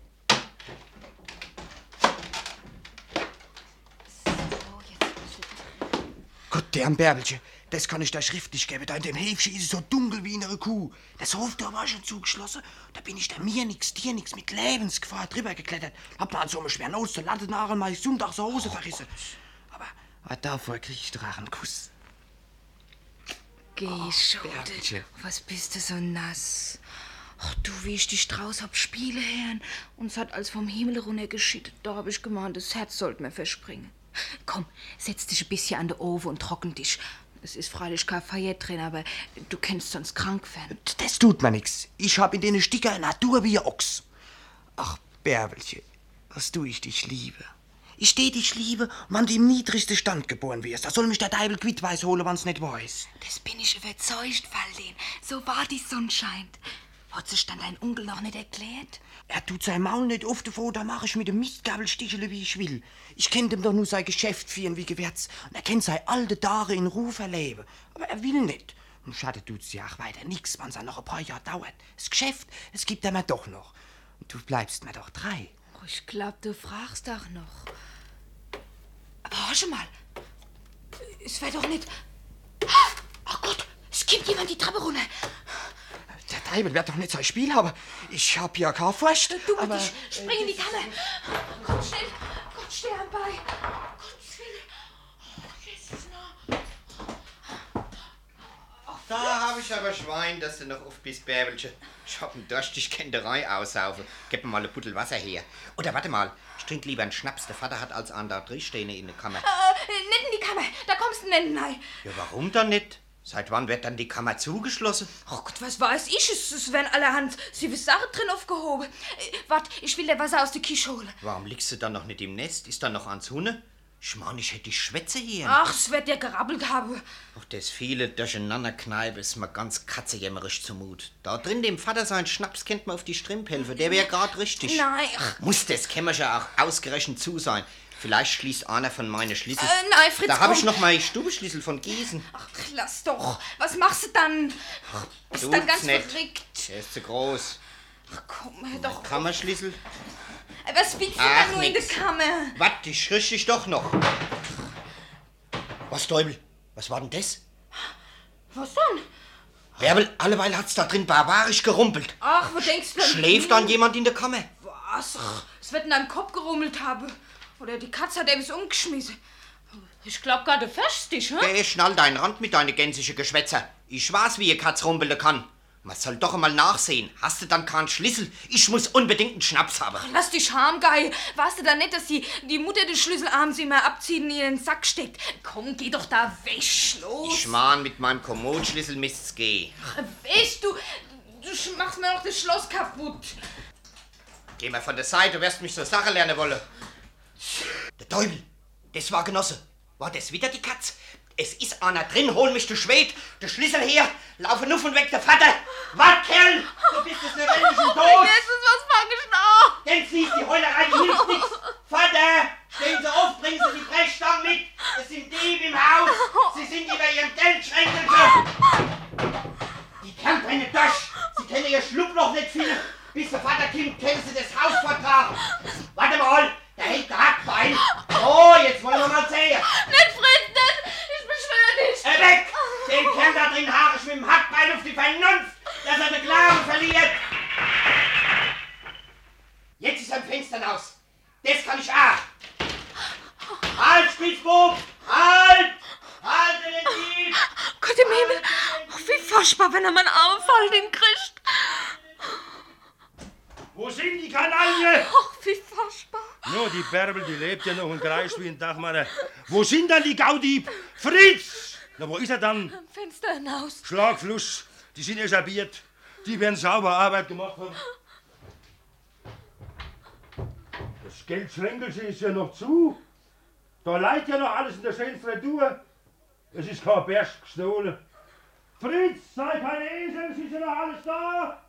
Gott, der Bärbelchen, das kann ich dir schriftlich geben. Da in dem Häfchen ist es so dunkel wie in einer Kuh. Das Hoftor war schon zugeschlossen. Da bin ich da mir nix, dir nix, mit Lebensgefahr drüber geklettert. Hab mal an so einem schweren Aus zur Landesnagel mal Sonntag so Hose verrissen. Aber davor krieg ich doch auch einen Kuss. Geh schon. Bärbelchen. Was bist du so nass? Ach du, wie ich dich draus hab spielen hören. Und es hat als vom Himmel runter geschüttet. Da hab ich gemeint, das Herz sollte mir verspringen. Komm, setz dich ein bisschen an den Ofen und trocken dich. Es ist freilich kein Feier drin, aber du kannst sonst krank werden. Das tut mir nix. Ich hab in den Sticker eine Natur wie ein Ochs. Ach, Bärbelchen, was du ich dich liebe. Ich steh dich liebe, wenn du im niedrigsten Stand geboren wirst. Da soll mich der Deibel quittweis holen, wenn's nicht weiß. Das bin ich überzeugt, Faldin. So war die Sonne scheint. Hat sich dann dein Onkel noch nicht erklärt? Er tut sein Maul nicht auf davon, da mach ich mit dem Mistgabel stichle, wie ich will. Ich kenn dem doch nur sein Geschäft führen wie Gewärts. Und er kennt seine alte Tage in Ruhe verleben. Aber er will nicht. Und schade tut's ja auch weiter nix, wenn's dann noch ein paar Jahre dauert. Das Geschäft, es gibt er mir doch noch. Und du bleibst mir doch treu. Oh, ich glaub, du fragst doch noch. Aber hör schon mal. Es wär doch nicht... Ach Gott, es gibt jemand die Treppe runter. Der Deibel wird doch nicht sein Spiel haben. Ich hab ja keine Furcht. Du mit dich, spring in die Kammer. Komm schnell, Gott, steh am Bein. Gottes Willen. Oh, Jesus, no. Da hab ich aber Schwein, dass du noch oft bist, Bärbelchen. Ich hab einen Durst, ich kenn die Reihe aussaufen. Gib mir mal ein Buttel Wasser her. Oder warte mal, ich trink lieber einen Schnaps. Der Vater hat als an da drin stehen in der Kammer. Nicht in die Kammer, da kommst du nicht rein. Ja, warum dann nicht? Seit wann wird dann die Kammer zugeschlossen? Oh Gott, was weiß ich? Es werden allerhand Sachen drin aufgehoben. Wart, ich will dir Wasser aus der Kische holen. Warum liegst du dann noch nicht im Nest? Ist dann noch ans Hunne? Ich meine, ich hätte die Schwätze hier. Ach, es wird dir gerabbelt haben. Auch das viele Durcheinanderkneipe ist mir ganz katzejämmerisch zumut. Da drin dem Vater sein Schnaps kennt man auf die Strümp helfen. Der wäre grad richtig. Nein. Ach. Muss das Kämmerchen auch ausgerechnet zu sein. Vielleicht schließt einer von meinen Schlüssel. Nein, Fritz, da habe ich noch mal Stubenschlüssel von Gießen. Ach, lass doch. Was machst du dann? Bist du dann ganz nicht. verrückt? Der ist zu groß. Ach komm, hör doch. Kammerschlüssel? Was spielst du denn nur in der Kammer? Wart, ich richte dich doch noch. Was, Teufel? Was war denn das? Was denn? Bärbel, alleweil hat's da drin barbarisch gerumpelt. Ach, wo denkst du denn? Schläft dann jemand in der Kammer? Was? Ach, es wird in deinem Kopf gerummelt haben. Oder die Katze hat etwas umgeschmissen. Ich glaub gar, du fährst dich, hm? Hey, schnall deinen Rand mit deine gänsische Geschwätzer. Ich weiß, wie ihr Katz rumpeln kann. Man soll doch einmal nachsehen. Hast du dann keinen Schlüssel? Ich muss unbedingt einen Schnaps haben. Lass dich harm, Geil. Weißt du dann nicht, dass die Mutter den Schlüssel abends immer abzieht und in den Sack steckt? Komm, geh doch da weg, los. Ich mahn, mit meinem Kommodschlüssel müsst's gehen. Weißt du machst mir noch das Schloss kaputt. Geh mal von der Seite, du wirst mich so Sache lernen wollen. Der Teufel, das war Genosse. War das wieder die Katz? Es ist einer drin, hol mich, du Schwed. Der Schlüssel her, laufe nuff und weg, der Vater. Wart, Kerl, du bist des lebendigen Tod. Jesus, was fang ich noch? Jetzt liest die Heulerei, die hilft nichts. Vater, stehen Sie auf, bringen Sie die Brechstangen mit. Es sind Diebe im Haus. Sie sind über Ihrem Geldschränkelchen. Die Kerl brennen durch. Sie kennen Ihr Schlupfloch nicht viel. Bis der Vater kommt, können Sie das Haus vertragen. Warte mal, da hängt der Hackbein. Oh, jetzt wollen wir mal beim Fenster raus. Das kann ich auch. Halt, Spitzbub! Halt! Halt den Dieb! Gott im Himmel, wie furchtbar, wenn er mal Auffall den kriegt. Wo sind die Kanaille? Wie furchtbar. Nur die Bärbel, die lebt ja noch und kreischt wie ein Dachmann. Wo sind dann die Gaudieb? Fritz! Na, wo ist er dann? Am Fenster hinaus. Schlagfluss, die sind echabiert. Die werden sauber Arbeit gemacht haben. Das Geldschränkelsee ist ja noch zu. Da leiht ja noch alles in der schönen Freitur. Es ist kein Berg gestohlen. Fritz, sei kein Esel, es ist ja noch alles da.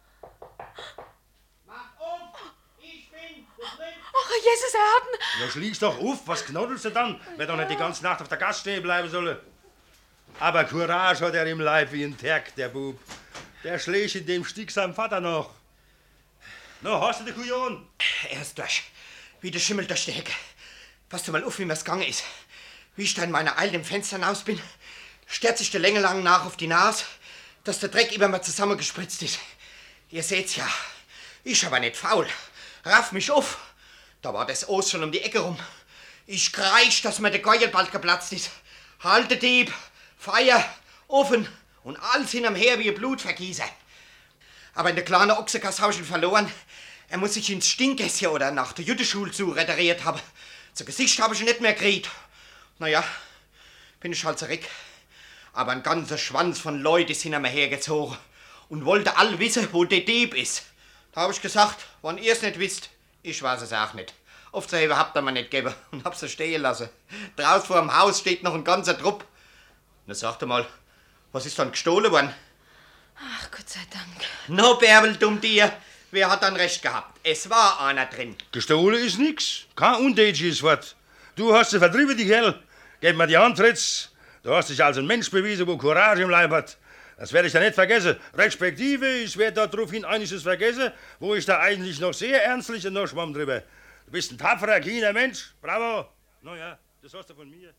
Mach auf! Ich bin der Fritz! Ach, Jesus, er hat ihn. Ja, schließ doch auf, was knoddelst du dann, wenn doch nicht die ganze Nacht auf der Gasse stehen bleiben soll. Aber Courage hat er im Leib wie ein Terk, der Bub. Der schlägt in dem Stick seinem Vater noch. Na, hast du den Kujon? Er ist durch. Wie der Schimmel durch die Hecke. Pass du mal auf, wie mir's gegangen ist. Wie ich da in meiner Eile im Fenster hinaus bin, sterrt sich der Länge lang nach auf die Nase, dass der Dreck über mir zusammengespritzt ist. Ihr seht's ja. Ich aber nicht faul. Raff mich auf. Da war das Os schon um die Ecke rum. Ich kreisch, dass mir der Geuel bald geplatzt ist. Halte Dieb, Feuer, Ofen und alles hinterm Her wie ein Blutvergießer. Aber in der kleinen Ochsengasse hab ich ihn verloren. Er muss sich ins Stinkgässchen oder nach der Jutteschule zu rederiert haben. Zu Gesicht habe ich ihn nicht mehr gekriegt. Naja, bin ich halt zurück. Aber ein ganzer Schwanz von Leuten ist hinter mir hergezogen und wollte all wissen, wo der Dieb ist. Da habe ich gesagt, wenn ihr es nicht wisst, ich weiß es auch nicht. Aufzuheben habt ihr mir nicht gegeben und hab sie stehen lassen. Draußen vor dem Haus steht noch ein ganzer Trupp. Na sagt mal, was ist dann gestohlen worden? Ach, Gott sei Dank. No, Bärbel, dumm dir. Wer hat dann recht gehabt? Es war einer drin. Gestohlen ist nix. Kein undeutsches Wort. Du hast sie vertrieben, die Kerl. Gib mir die Hand, Fritz. Du hast dich als ein Mensch bewiesen, wo Courage im Leib hat. Das werde ich da nicht vergessen. Respektive, ich werde daraufhin einiges vergessen, wo ich da eigentlich noch sehr ernstlich und noch schwamm drüber. Du bist ein tapferer, keener Mensch. Bravo. Na ja, das hast du von mir.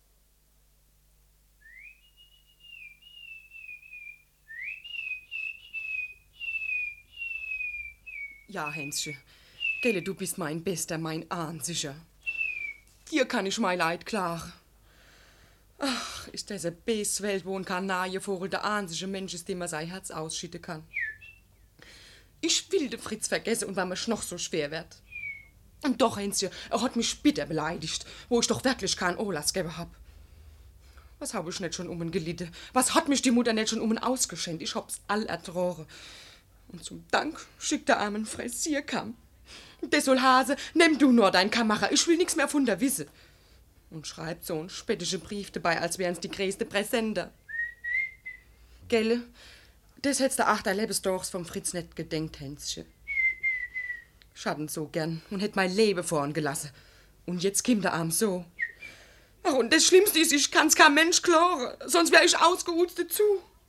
Ja, Hänschen, Gelle, du bist mein Bester, mein Einziger. Dir kann ich mein Leid klagen. Ach, ist diese Bestwelt, wo ein Kanarienvogel der einzige Mensch ist, dem man sein Herz ausschütten kann. Ich will den Fritz vergessen und weil mir's noch so schwer wird. Und doch, Hänschen, er hat mich bitter beleidigt, wo ich doch wirklich keinen Olas gegeben hab. Was hab ich nicht schon um ihn gelitten? Was hat mich die Mutter nicht schon um ihn ausgeschenkt? Ich hab's all ertroren. Und zum Dank schickt der armen Fressierkamm. Der soll Hase, nimm du nur dein Kamera, ich will nichts mehr von der wissen. Und schreibt so einen spätischen Brief dabei, als wären's die größte Präsenter. Gelle, das hätt's der Achter Lebensdorfs vom Fritz nicht gedenkt, Hänschen. Ich hatt ihn so gern und hätt mein Leben vorn gelassen. Und jetzt kommt der Arm so. Ach, und das Schlimmste ist, ich kann's kein Mensch kloren, sonst wär ich ausgeruht dazu.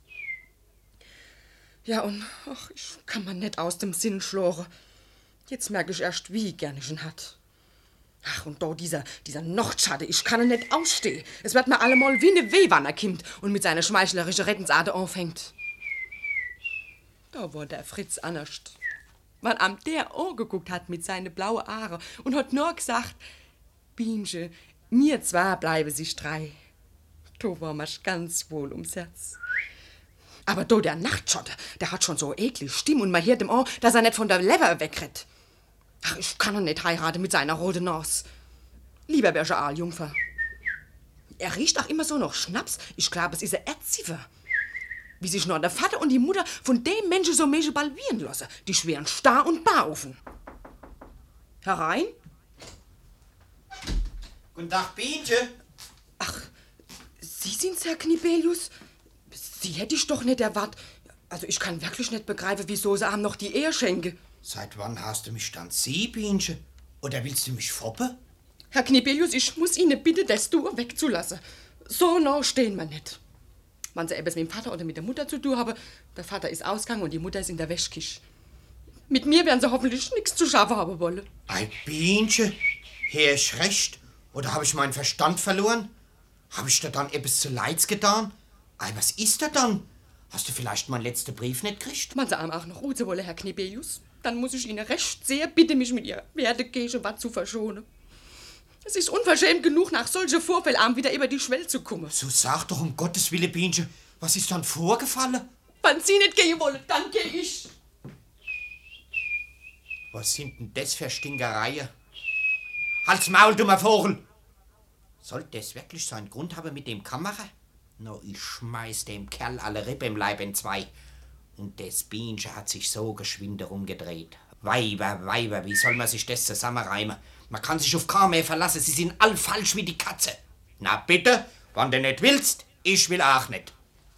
Ja, und ach, ich kann man nicht aus dem Sinn schloren. Jetzt merke ich erst, wie gern ich ihn hat. Ach, und da dieser Nochtschatte, ich kann ihn nicht ausstehen. Es wird mir allemal wie ne Weh, wann er kommt und mit seiner schmeichlerischen Rettensart anfängt. Da war der Fritz anders. Wann am der angeguckt hat mit seinen blauen Haare und hat nur gesagt, Bienchen, mir zwar bleiben sich drei. Da war mir's ganz wohl ums Herz. Aber do der Nachtschotte, der hat schon so eklig Stimme und man hört ihm auch, dass er nicht von der Leber wegrennt. Ach, ich kann ihn nicht heiraten mit seiner roten Nase. Lieber wär ich ein Jungfer. Er riecht auch immer so nach Schnaps. Ich glaube, es ist ein Erziefer. Wie sich nur der Vater und die Mutter von dem Menschen so Mädchen balbieren lassen. Die schweren starr und bar offen. Herein? Guten Tag, Bienchen. Ach, Sie sind's, Herr Knibelius? Sie hätte ich doch nicht erwartet. Also ich kann wirklich nicht begreifen, wieso sie einem noch die Ehe schenke. Seit wann hast du mich dann sie, Bienchen? Oder willst du mich foppen? Herr Knibelius, ich muss Ihnen bitten, das Du wegzulassen. So nah stehen wir nicht. Wenn Sie etwas mit dem Vater oder mit der Mutter zu tun haben, der Vater ist ausgegangen und die Mutter ist in der Wäschküche. Mit mir werden Sie hoffentlich nichts zu schaffen haben wollen. Ei, Bienchen, hör ich recht? Oder habe ich meinen Verstand verloren? Habe ich dir dann etwas zu Leids getan? Ei, was ist da dann? Hast du vielleicht meinen letzten Brief nicht gekriegt? Man Sie einem auch noch Ruhe wollen, Herr Knibelius? dann muss ich Ihnen recht sehr bitten, mich mit Ihrer Werdegegenwart zu verschonen. Es ist unverschämt genug, nach solchen Vorfällen wieder über die Schwelle zu kommen. So sag doch um Gottes Willen, Bienchen, was ist dann vorgefallen? Wenn Sie nicht gehen wollen, dann gehe ich. Was sind denn das für Stinkereien? Halt's Maul, dummer Vogel! Sollte das wirklich so einen Grund haben mit dem Kamera? No, ich schmeiß dem Kerl alle Rippe im Leib entzwei. Und das Bienchen hat sich so geschwinde rumgedreht. Weiber, wie soll man sich das zusammenreimen? Man kann sich auf keinen mehr verlassen, sie sind all falsch wie die Katze. Na bitte, wenn du nicht willst, ich will auch nicht.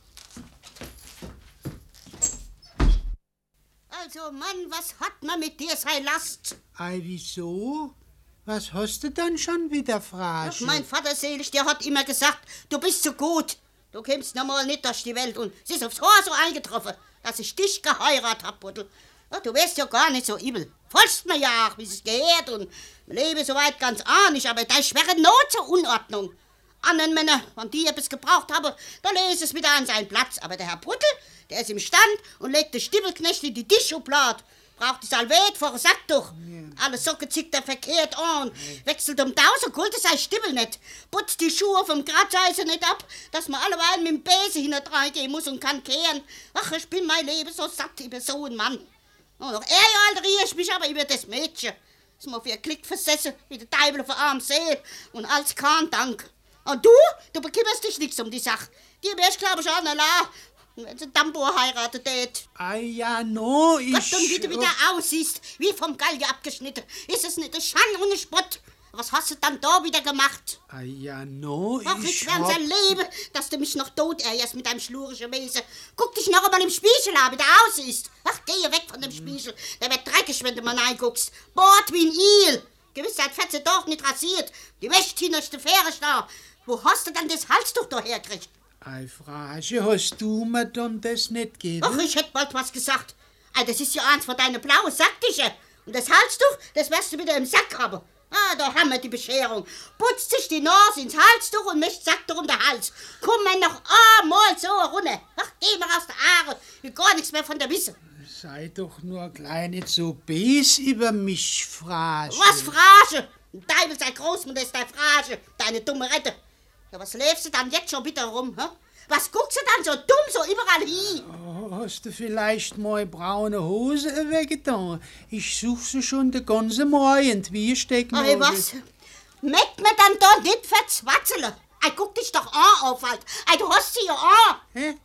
Also Mann, was hat man mit dir sei Last? Ei, wieso? Was hast du dann schon wieder, Frage? Mein Vater selig, der hat immer gesagt, du bist so gut. Du kommst normal nicht durch die Welt und es ist aufs Haar so eingetroffen, dass ich dich geheiratet hab, Buddel. Ja, du wärst ja gar nicht so übel. Folgst mir ja auch, wie es gehört und lebe soweit ganz ahnig, aber da schwere Not zur Unordnung. Anderen Männer, wenn die etwas gebraucht haben, da lese es wieder an seinen Platz. Aber der Herr Puttel, der ist im Stand und legt den Stibbelknecht in die Tischschublade. Braucht die Salvet vor ein Sacktuch. Alle Socken zieht er verkehrt an. Wechselt um 1000 Gulden sei Stibbel nicht. Putzt die Schuhe vom Gratscheiße nicht ab, dass man alleweil mit dem Besen hinterdreingehen muss und kann kehren. Ach, ich bin mein Leben so satt über so einen Mann. Und noch ärgere ich mich aber über das Mädchen. Das mir auf ihr Klick versessen, wie der Teufel auf der armen Seele. Und als kein Dank. Und du bekümmerst dich nichts um die Sache. Die wärst, glaube ich, auch allein, wenn sie Dambo heiratet tät. Ah ja, no, ich... Gott, und wie du wieder aussiehst, wie vom Galge abgeschnitten. Ist es nicht ein Schande und ein Spott? Was hast du dann da wieder gemacht? Ah ja, no, Ach, ich wär sein Leben, dass du mich noch tot ärgerst mit deinem schlurischen Wesen. Guck dich noch einmal im Spiegel an, wie du aussiehst. Ach, geh weg von dem Spiegel. Der wird dreckig, wenn du mal reinguckst. Bord wie ein Il. Gewiss, seit 14 Tagen nicht rasiert. Die wäscht hin aus der Fähre da. Wo hast du dann das Halstuch da hergekriegt? Ei, Frage, hast du mir dann das nicht gegeben? Ach, ich hätte bald was gesagt. Ei, das ist ja eins von deinen blauen Sacktischchen. Und das Halstuch, das wirst du wieder im Sack haben. Ah, da haben wir die Bescherung. Putzt sich die Nase ins Halstuch und mischt Sacktuch um den Hals. Komm mir noch einmal so runter. Ach, geh mir aus der Aare. Ich will gar nichts mehr von der wissen. Sei doch nur klein nicht so bes über mich, Frage. Was, Frage? Ein Teufel sei Großmutter ist deine Frage, deine dumme Rette. Ja, was läufst du dann jetzt schon wieder rum, hä? Was guckst du dann so dumm so überall hin? Oh, hast du vielleicht mal braune Hose weggetan? Ich such sie schon den ganzen Morgen, wie stecken. Ey, was? Merkt mir dann da nicht verzwatzeln. Ey, guck dich doch an, Aufwald. Ey, du hast sie ja an. Hä?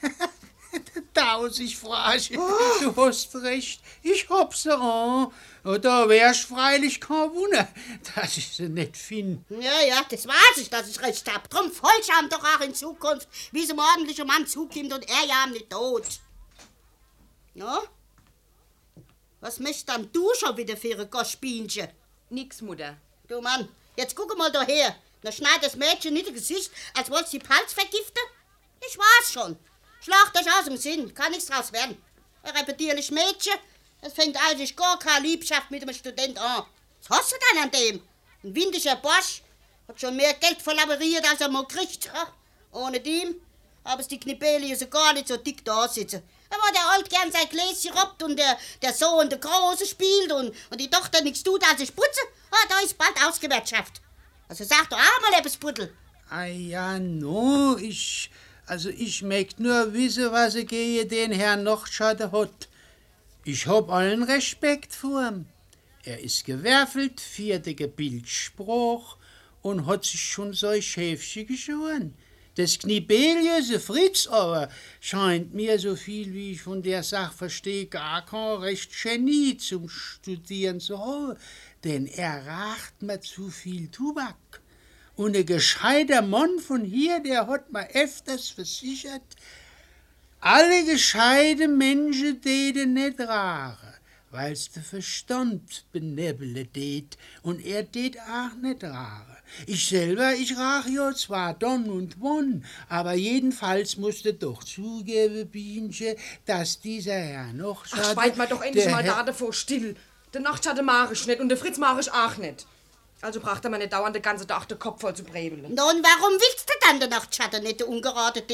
1000 Frage. Du hast recht, ich hab sie an. Da wär's freilich kein Wunder, dass ich sie nicht finde. Ja, das weiß ich, dass ich recht hab. Drum folgst du ihm doch auch in Zukunft, wie es einem ordentlichen Mann zukommt und er ja nicht tot. No? Was möchtest dann du schon wieder für ein Goschbienchen? Nix, Mutter. Du Mann, jetzt guck mal daher. Da schneidet das Mädchen nicht das Gesicht, als wollt's die Palz vergiften? Ich weiß schon. Schlacht euch aus dem Sinn, kann nichts draus werden. Ein repetierliches Mädchen, das fängt eigentlich gar keine Liebschaft mit einem Student an. Was hast du denn an dem? Ein windiger Bosch, hat schon mehr Geld verlaboriert, als er mal kriegt. Ha? Ohne dem haben es die Knibeli so gar nicht so dick da sitzen. Da war der Alt gern sein Gläschen robbt und der Sohn der Große spielt und die Tochter nichts tut, als ich putze. Ah, da ist bald Ausgewirtschaft. Also sag doch auch mal etwas, Puttel. Ah ja, no, ich möcht nur wissen, was er gegen den Herrn Nochtschatten hat. Ich hab allen Respekt vor ihm. Er ist gewerfelt, 4. Gebildsspruch und hat sich schon so Schäfchen geschoren. Das knibeliöse Fritz aber scheint mir, so viel wie ich von der Sache verstehe, gar kein recht Genie zum Studieren zu haben, denn er raucht mir zu viel Tubak. Und ein gescheiter Mann von hier, der hat mir öfters versichert, alle gescheite Menschen täten nicht rauchen, weil's der Verstand benebeln tät, und er tät auch nicht rauchen. Ich selber, ich rauch ja zwar dann und wann, aber jedenfalls musste doch zugeben, Bienchen, dass dieser Herr Nochtschatten... Ach, schweigt mal doch endlich mal da davor still. Der Nochtschatten mag ich nicht und der Fritz mag ich auch nicht. Also bracht er mir nicht dauernd den ganzen Tag den Kopf voll zu brebeln. Und warum willst du dann den Nachtschatten nicht, der ungerade Ding?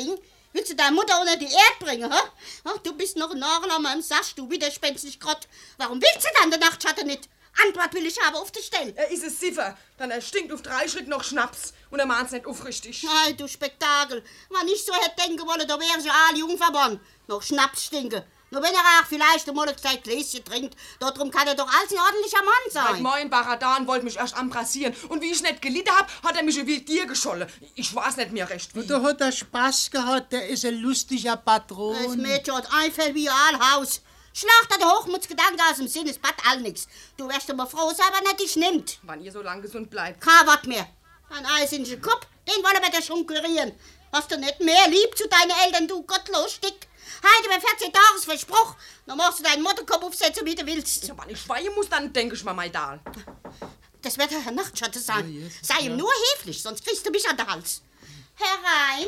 Willst du deine Mutter unter die Erde bringen, hä? Ach, du bist noch ein Nagel an meinem Sasch, du widerspenstig Grott. Warum willst du dann den Nachtschatten nicht? Antwort will ich haben auf die Stelle. Er ist es Siffer, dann er stinkt auf 3 Schritt noch Schnaps und er mahnt's nicht aufrichtig. Ei, du Spektakel. Wenn ich so hätte denken wollen, da wären sie alle jungverborn. Noch Schnaps stinken. Nur wenn er auch vielleicht einmal ein Gläschen trinkt, darum kann er doch als ein ordentlicher Mann Seit sein. mein Baradan wollte mich erst embrassieren und wie ich nicht gelitten hab, hat er mich wie dir geschollen. Ich weiß nicht mehr recht wie. Da hat er Spaß gehabt, der ist ein lustiger Das Patron. Mädchen hat Einfäll wie ein Haus. Schlacht der Hochmutsgedanke aus dem Sinn, es bat all nix. Du wärst aber froh, sein, wenn er dich nimmt. Wann ihr so lang gesund bleibt. Kein Wort mehr. Ein Eis in den Kopf, den wollen wir dir schon kurieren. Hast du nicht mehr lieb zu deinen Eltern, du gottlos Stick? Heute bei 14 Tages Verspruch, dann machst du deinen Mottenkopf aufsetzen, wie du willst. Ja, wenn ich schweigen muss, dann denke ich mal mein Dahl. Das wird der Herr Nachtschatte sein. Ja, yes, Sei ihm ja. nur höflich, sonst kriegst du mich an den Hals. Herein.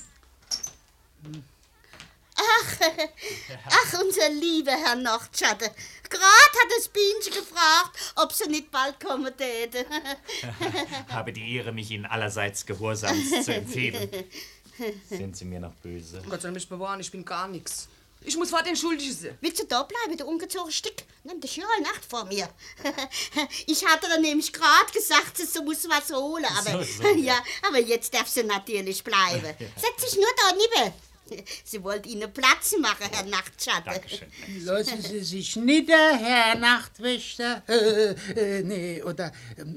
Ach, unser lieber Herr Nachtschatte. Gerade hat das Bienchen gefragt, ob sie nicht bald kommen täte. Habe die Ehre, mich Ihnen allerseits gehorsamst zu empfehlen. Sind Sie mir noch böse? Gott soll mich bewahren, ich bin gar nix. Ich muss vor den Schuldigen sein. Willst du da bleiben, du ungezogene Stück? Nimm dich hier eine Nacht vor mir. Ich hatte ihr nämlich gerade gesagt, sie muss was holen. Aber, So, ja, aber jetzt darf sie natürlich bleiben. Setz dich nur da neben. Sie wollte Ihnen Platz machen, Herr Nachtschatten. Dankeschön. Lassen Sie sich nieder, Herr Nachtwächter. Nee, oder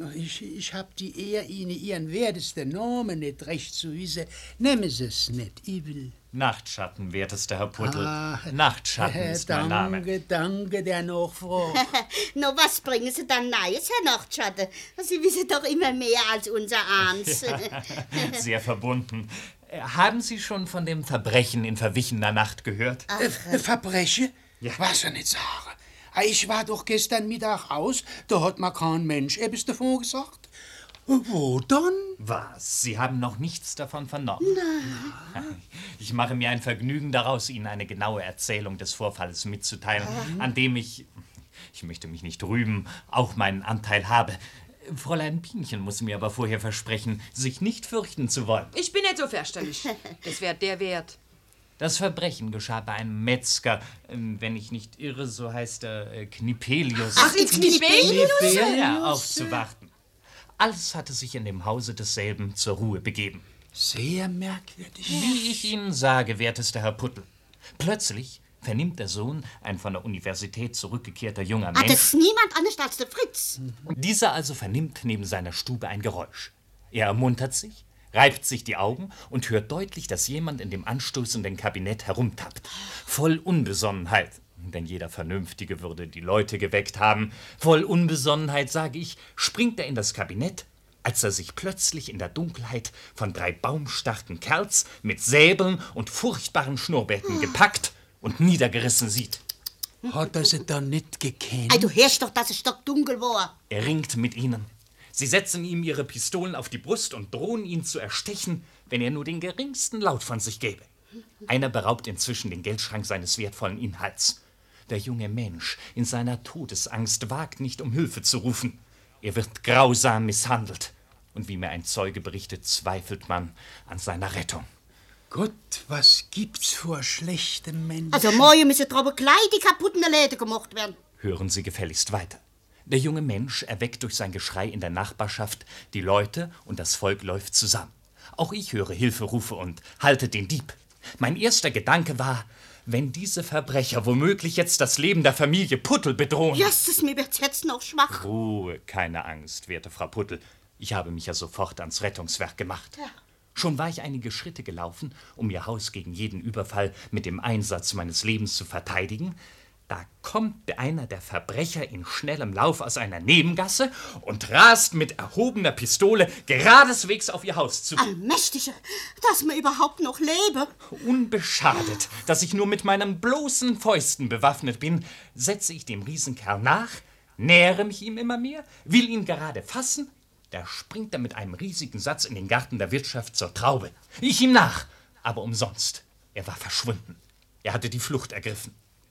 ich hab die Ehre, Ihnen Ihren wertesten Namen nicht recht zu wissen. Nehmen Sie es nicht übel. Nachtschatten, wertester Herr Puttel. Nachtschatten ist mein Name. Danke der Nachfrage. No, was bringen Sie dann Neues, Herr Nachtschatten? Sie wissen doch immer mehr als unser Ahns. Sehr verbunden. Haben Sie schon von dem Verbrechen in verwichener Nacht gehört? Verbrechen? Ja. Was er nicht sagen. Ich war doch gestern Mittag aus, da hat mir kein Mensch etwas davon gesagt. Wo dann? Was? Sie haben noch nichts davon vernommen? Nein. Ich mache mir ein Vergnügen daraus, Ihnen eine genaue Erzählung des Vorfalles mitzuteilen, an dem ich möchte mich nicht rühmen, auch meinen Anteil habe. Fräulein Bienchen muss mir aber vorher versprechen, sich nicht fürchten zu wollen. Ich bin nicht so fürchterlich. Das wär der Wert. Das Verbrechen geschah bei einem Metzger, wenn ich nicht irre, so heißt er Knipelius. Ach, ins Knipelius? Ja, aufzuwarten. Alles hatte sich in dem Hause desselben zur Ruhe begeben. Sehr merkwürdig. Wie ich Ihnen sage, wertester Herr Puttel. Plötzlich vernimmt der Sohn, ein von der Universität zurückgekehrter junger Das Mensch. ist niemand anders als der Fritz. Dieser also vernimmt neben seiner Stube ein Geräusch. Er ermuntert sich, reibt sich die Augen und hört deutlich, dass jemand in dem anstoßenden Kabinett herumtappt. Voll Unbesonnenheit, denn jeder Vernünftige würde die Leute geweckt haben. Voll Unbesonnenheit, sage ich, springt er in das Kabinett, als er sich plötzlich in der Dunkelheit von 3 baumstarken Kerls mit Säbeln und furchtbaren Schnurrbärten gepackt und niedergerissen sieht. Hat er sie dann nicht gekannt? Ey, du hörst doch, dass es stockdunkel war. Er ringt mit ihnen. Sie setzen ihm ihre Pistolen auf die Brust und drohen ihn zu erstechen, wenn er nur den geringsten Laut von sich gäbe. Einer beraubt inzwischen den Geldschrank seines wertvollen Inhalts. Der junge Mensch in seiner Todesangst wagt nicht, um Hilfe zu rufen. Er wird grausam misshandelt. Und wie mir ein Zeuge berichtet, zweifelt man an seiner Rettung. Gott, was gibt's vor schlechten Menschen? Also morgen müssen drüber gleich die kaputten Läden gemacht werden. Hören Sie gefälligst weiter. Der junge Mensch erweckt durch sein Geschrei in der Nachbarschaft die Leute und das Volk läuft zusammen. Auch ich höre Hilferufe und halte den Dieb. Mein erster Gedanke war, wenn diese Verbrecher womöglich jetzt das Leben der Familie Puttel bedrohen. Justus, mir wird's jetzt noch schwach. Ruhe, keine Angst, werte Frau Puttel. Ich habe mich ja sofort ans Rettungswerk gemacht. Schon war ich einige Schritte gelaufen, um ihr Haus gegen jeden Überfall mit dem Einsatz meines Lebens zu verteidigen. Da kommt einer der Verbrecher in schnellem Lauf aus einer Nebengasse und rast mit erhobener Pistole geradeswegs auf ihr Haus zu. Allmächtige, dass man überhaupt noch lebe. Unbeschadet, dass ich nur mit meinen bloßen Fäusten bewaffnet bin, setze ich dem Riesenkerl nach, nähere mich ihm immer mehr, will ihn gerade fassen. Da springt er mit einem riesigen Satz in den Garten der Wirtschaft zur Traube. Ich ihm nach, aber umsonst. Er war verschwunden. Er hatte die Flucht ergriffen.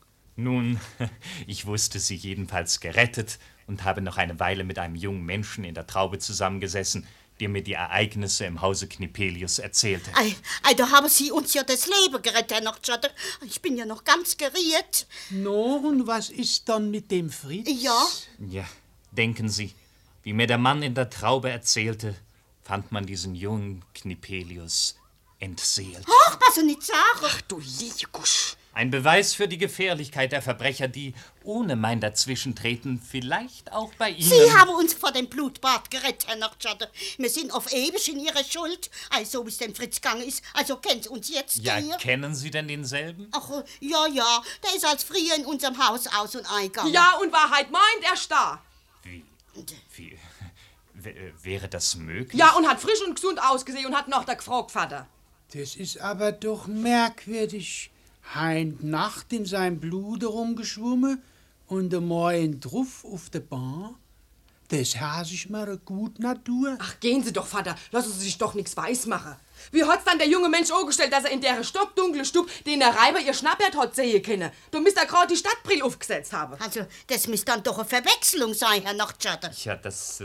Nun, ich wusste sie jedenfalls gerettet und habe noch eine Weile mit einem jungen Menschen in der Traube zusammengesessen, der mir die Ereignisse im Hause Knipelius erzählte. Da haben Sie uns ja das Leben gerettet, Herr Nordschade. Ich bin ja noch ganz geriert. No, und was ist dann mit dem Fritz? Ja? Ja, denken Sie, wie mir der Mann in der Traube erzählte, fand man diesen jungen Knipelius entseelt. Ach, was nicht sagen. Ach du Liegusch. Ein Beweis für die Gefährlichkeit der Verbrecher, die ohne mein Dazwischentreten vielleicht auch bei Ihnen... Sie haben uns vor dem Blutbad gerettet, Herr Nordschade. Wir sind auf ewig in Ihrer Schuld. Also, wie es dem Fritz gegangen ist. Also, kennen Sie uns jetzt Ja, hier? kennen Sie denn denselben? Ach, ja. Der ist als früher in unserem Haus aus- und eingegangen. Ja, und Wahrheit meint, er starr. Wie? Wäre das möglich? Ja, und hat frisch und gesund ausgesehen und hat noch da gefragt, Vater. Das ist aber doch merkwürdig. Heint Nacht in seinem Blut rumgeschwommen und der Morgen drauf auf der Bahn. Das has ich mal eine gute Natur. Ach, gehen Sie doch, Vater. Lassen Sie sich doch nichts weismachen. Wie hat's dann der junge Mensch angestellt, dass er in der stockdunkle Stub, den der Reiber ihr Schnappert hat, sehen können? Du müsst er gerade die Stadtbrille aufgesetzt haben. Also, das müsste dann doch eine Verwechslung sein, Herr Nordschade. Ja,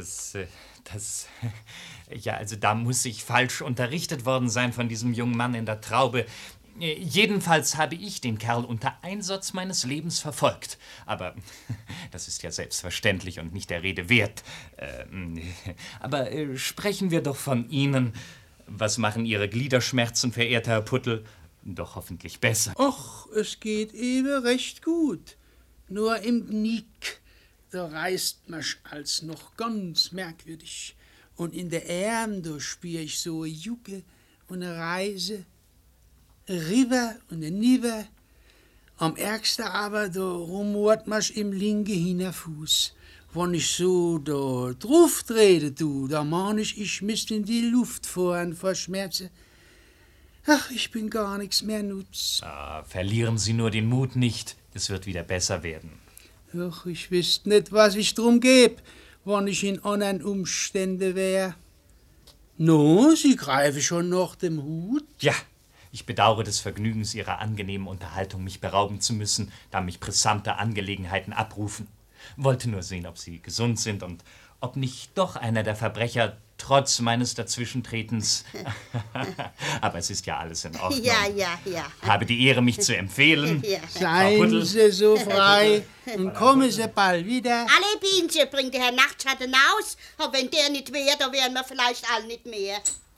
ja, also da muss ich falsch unterrichtet worden sein von diesem jungen Mann in der Traube. Jedenfalls habe ich den Kerl unter Einsatz meines Lebens verfolgt. Aber das ist ja selbstverständlich und nicht der Rede wert. Aber sprechen wir doch von Ihnen. Was machen Ihre Gliederschmerzen, verehrter Herr Puttel? Doch hoffentlich besser. Och, es geht eben recht gut. Nur im Knick, da reißt mich als noch ganz merkwürdig. Und in der Arm, da spür ich so eine Jucke und eine Reise. Rüber und niver. Am ärgsten aber, da rumort mich im linken Hinterfuß. Wenn ich so da drauf trete, da mein ich müsste in die Luft fahren vor Schmerzen. Ach, ich bin gar nichts mehr nutz. Verlieren Sie nur den Mut nicht. Es wird wieder besser werden. Ach, ich wüsste nicht, was ich drum geb, wenn ich in anderen Umständen wär. No, Sie greifen schon nach dem Hut? Ja. Ich bedauere des Vergnügens Ihrer angenehmen Unterhaltung, mich berauben zu müssen, da mich brisante Angelegenheiten abrufen. Wollte nur sehen, ob Sie gesund sind und ob nicht doch einer der Verbrecher trotz meines Dazwischentretens... Aber es ist ja alles in Ordnung. Ja. Habe die Ehre, mich zu empfehlen. Ja. Seien Sie so frei und kommen Sie bald wieder. Alle Bienchen bringt der Herr Nachtschatten aus. Aber wenn der nicht wäre, da wären wir vielleicht alle nicht mehr.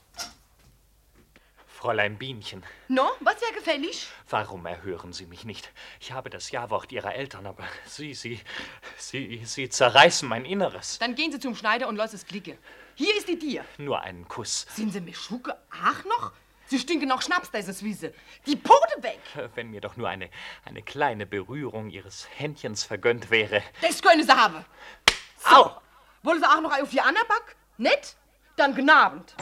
Fräulein Bienchen, No, was wäre gefällig? warum erhören Sie mich nicht? Ich habe das Ja-Wort Ihrer Eltern, aber Sie zerreißen mein Inneres. Dann gehen Sie zum Schneider und lass es klicken. Hier ist die Tier. Nur einen Kuss. Sind Sie mir Schucke? Ach noch? Sie stinken nach Schnaps, da ist es Wiese. Die Pote weg! Wenn mir doch nur eine kleine Berührung Ihres Händchens vergönnt wäre. Das können Sie haben. So. Au! Wollen Sie auch noch auf die Annaback? Nett? Dann gnabend.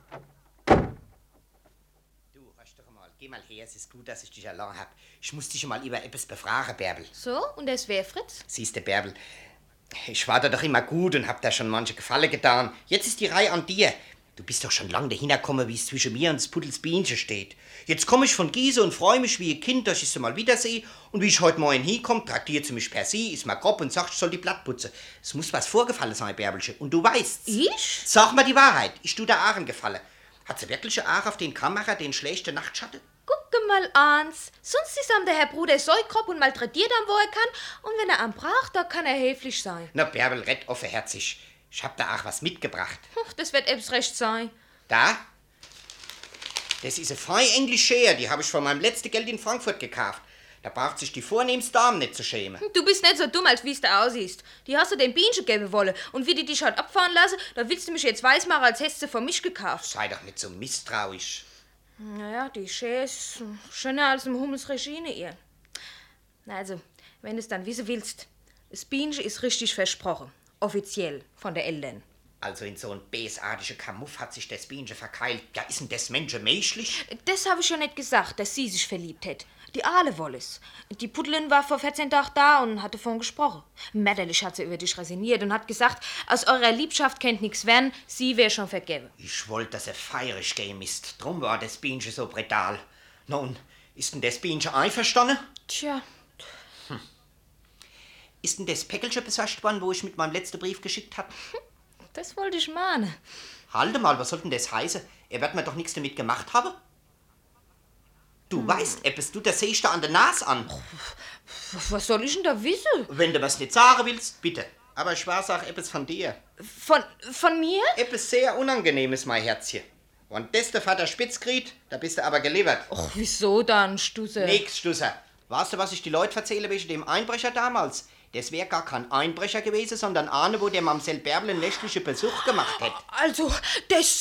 Geh mal her, es ist gut, dass ich dich allein hab. Ich muss dich mal über etwas befragen, Bärbel. So, und das wär Fritz? Siehste, Bärbel, ich war da doch immer gut und hab da schon manche Gefallen getan. Jetzt ist die Reihe an dir. Du bist doch schon lange dahin gekommen, wie es zwischen mir und des Puddels Bienchen steht. Jetzt komm ich von Gieße und freu mich wie ein Kind, dass ich sie mal wiedersehe. Und wie ich heute Morgen hinkomm, traktiert sie mich per Sie, ist mal grob und sagt, ich soll die Blatt putzen. Es muss was vorgefallen sein, Bärbelchen. Und du weißt's. Ich? Sag mal die Wahrheit. Ist du der Ahren gefallen? Hat sie wirklich eine Aare auf den Kamera, den schlechten Nachtschatten? Gucke mal ans. Sonst ist am der Herr Bruder Säugrop und malträtiert am, wo er kann. Und wenn er am braucht, da kann er höflich sein. Na, Bärbel, red offenherzig. Ich hab da auch was mitgebracht. Das wird ebs recht sein. Da? Das ist eine feine englische Schere, die habe ich von meinem letzten Geld in Frankfurt gekauft. Da braucht sich die vornehmste Dame nicht zu schämen. Du bist nicht so dumm, als wie's da aussiehst. Die hast du dem Bienchen geben wollen. Und wie die dich halt abfahren lassen, da willst du mich jetzt weismachen, als hättest du von mich gekauft. Sei doch nicht so misstrauisch. Naja, die Schere ist schöner als im Hummels Regine ihr. Na also, wenn du es dann wissen willst, das Bienchen ist richtig versprochen. Offiziell von der Eltern. Also in so ein bösartigen Kamuff hat sich das Bienchen verkeilt. Ja, ist denn das Menschen menschlich? Das habe ich ja nicht gesagt, dass sie sich verliebt hätte. Die Aale wolle es. Die Puddelin war vor 14 Tagen da und hatte davon gesprochen. Mäderlich hat sie über dich resigniert und hat gesagt, aus eurer Liebschaft kennt nichts werden, sie wäre schon vergeben. Ich wollte, dass er feierisch gehen ist. Drum war das Bienchen so brutal. Nun, ist denn das Bienchen einverstanden? Tja. Ist denn das Päckelchen besorgt worden, wo ich mit meinem letzten Brief geschickt hab? Das wollte ich mahnen. Halte mal, was soll denn das heißen? Er wird mir doch nichts damit gemacht haben. Du weißt etwas, du, das siehst du an der Nase an. Was soll ich denn da wissen? Wenn du was nicht sagen willst, bitte. Aber ich weiß auch etwas von dir. Von mir? Etwas sehr Unangenehmes, mein Herzchen. Und das der Vater Spitz kriegt, da bist du aber geliefert. Och, wieso dann, Stusse? Nix, Stusser. Weißt du, was ich die Leute erzähle wegen dem Einbrecher damals? Das wäre gar kein Einbrecher gewesen, sondern einer, wo der Mamsell Bärbel einen nächtlichen Besuch gemacht hätte. Also, das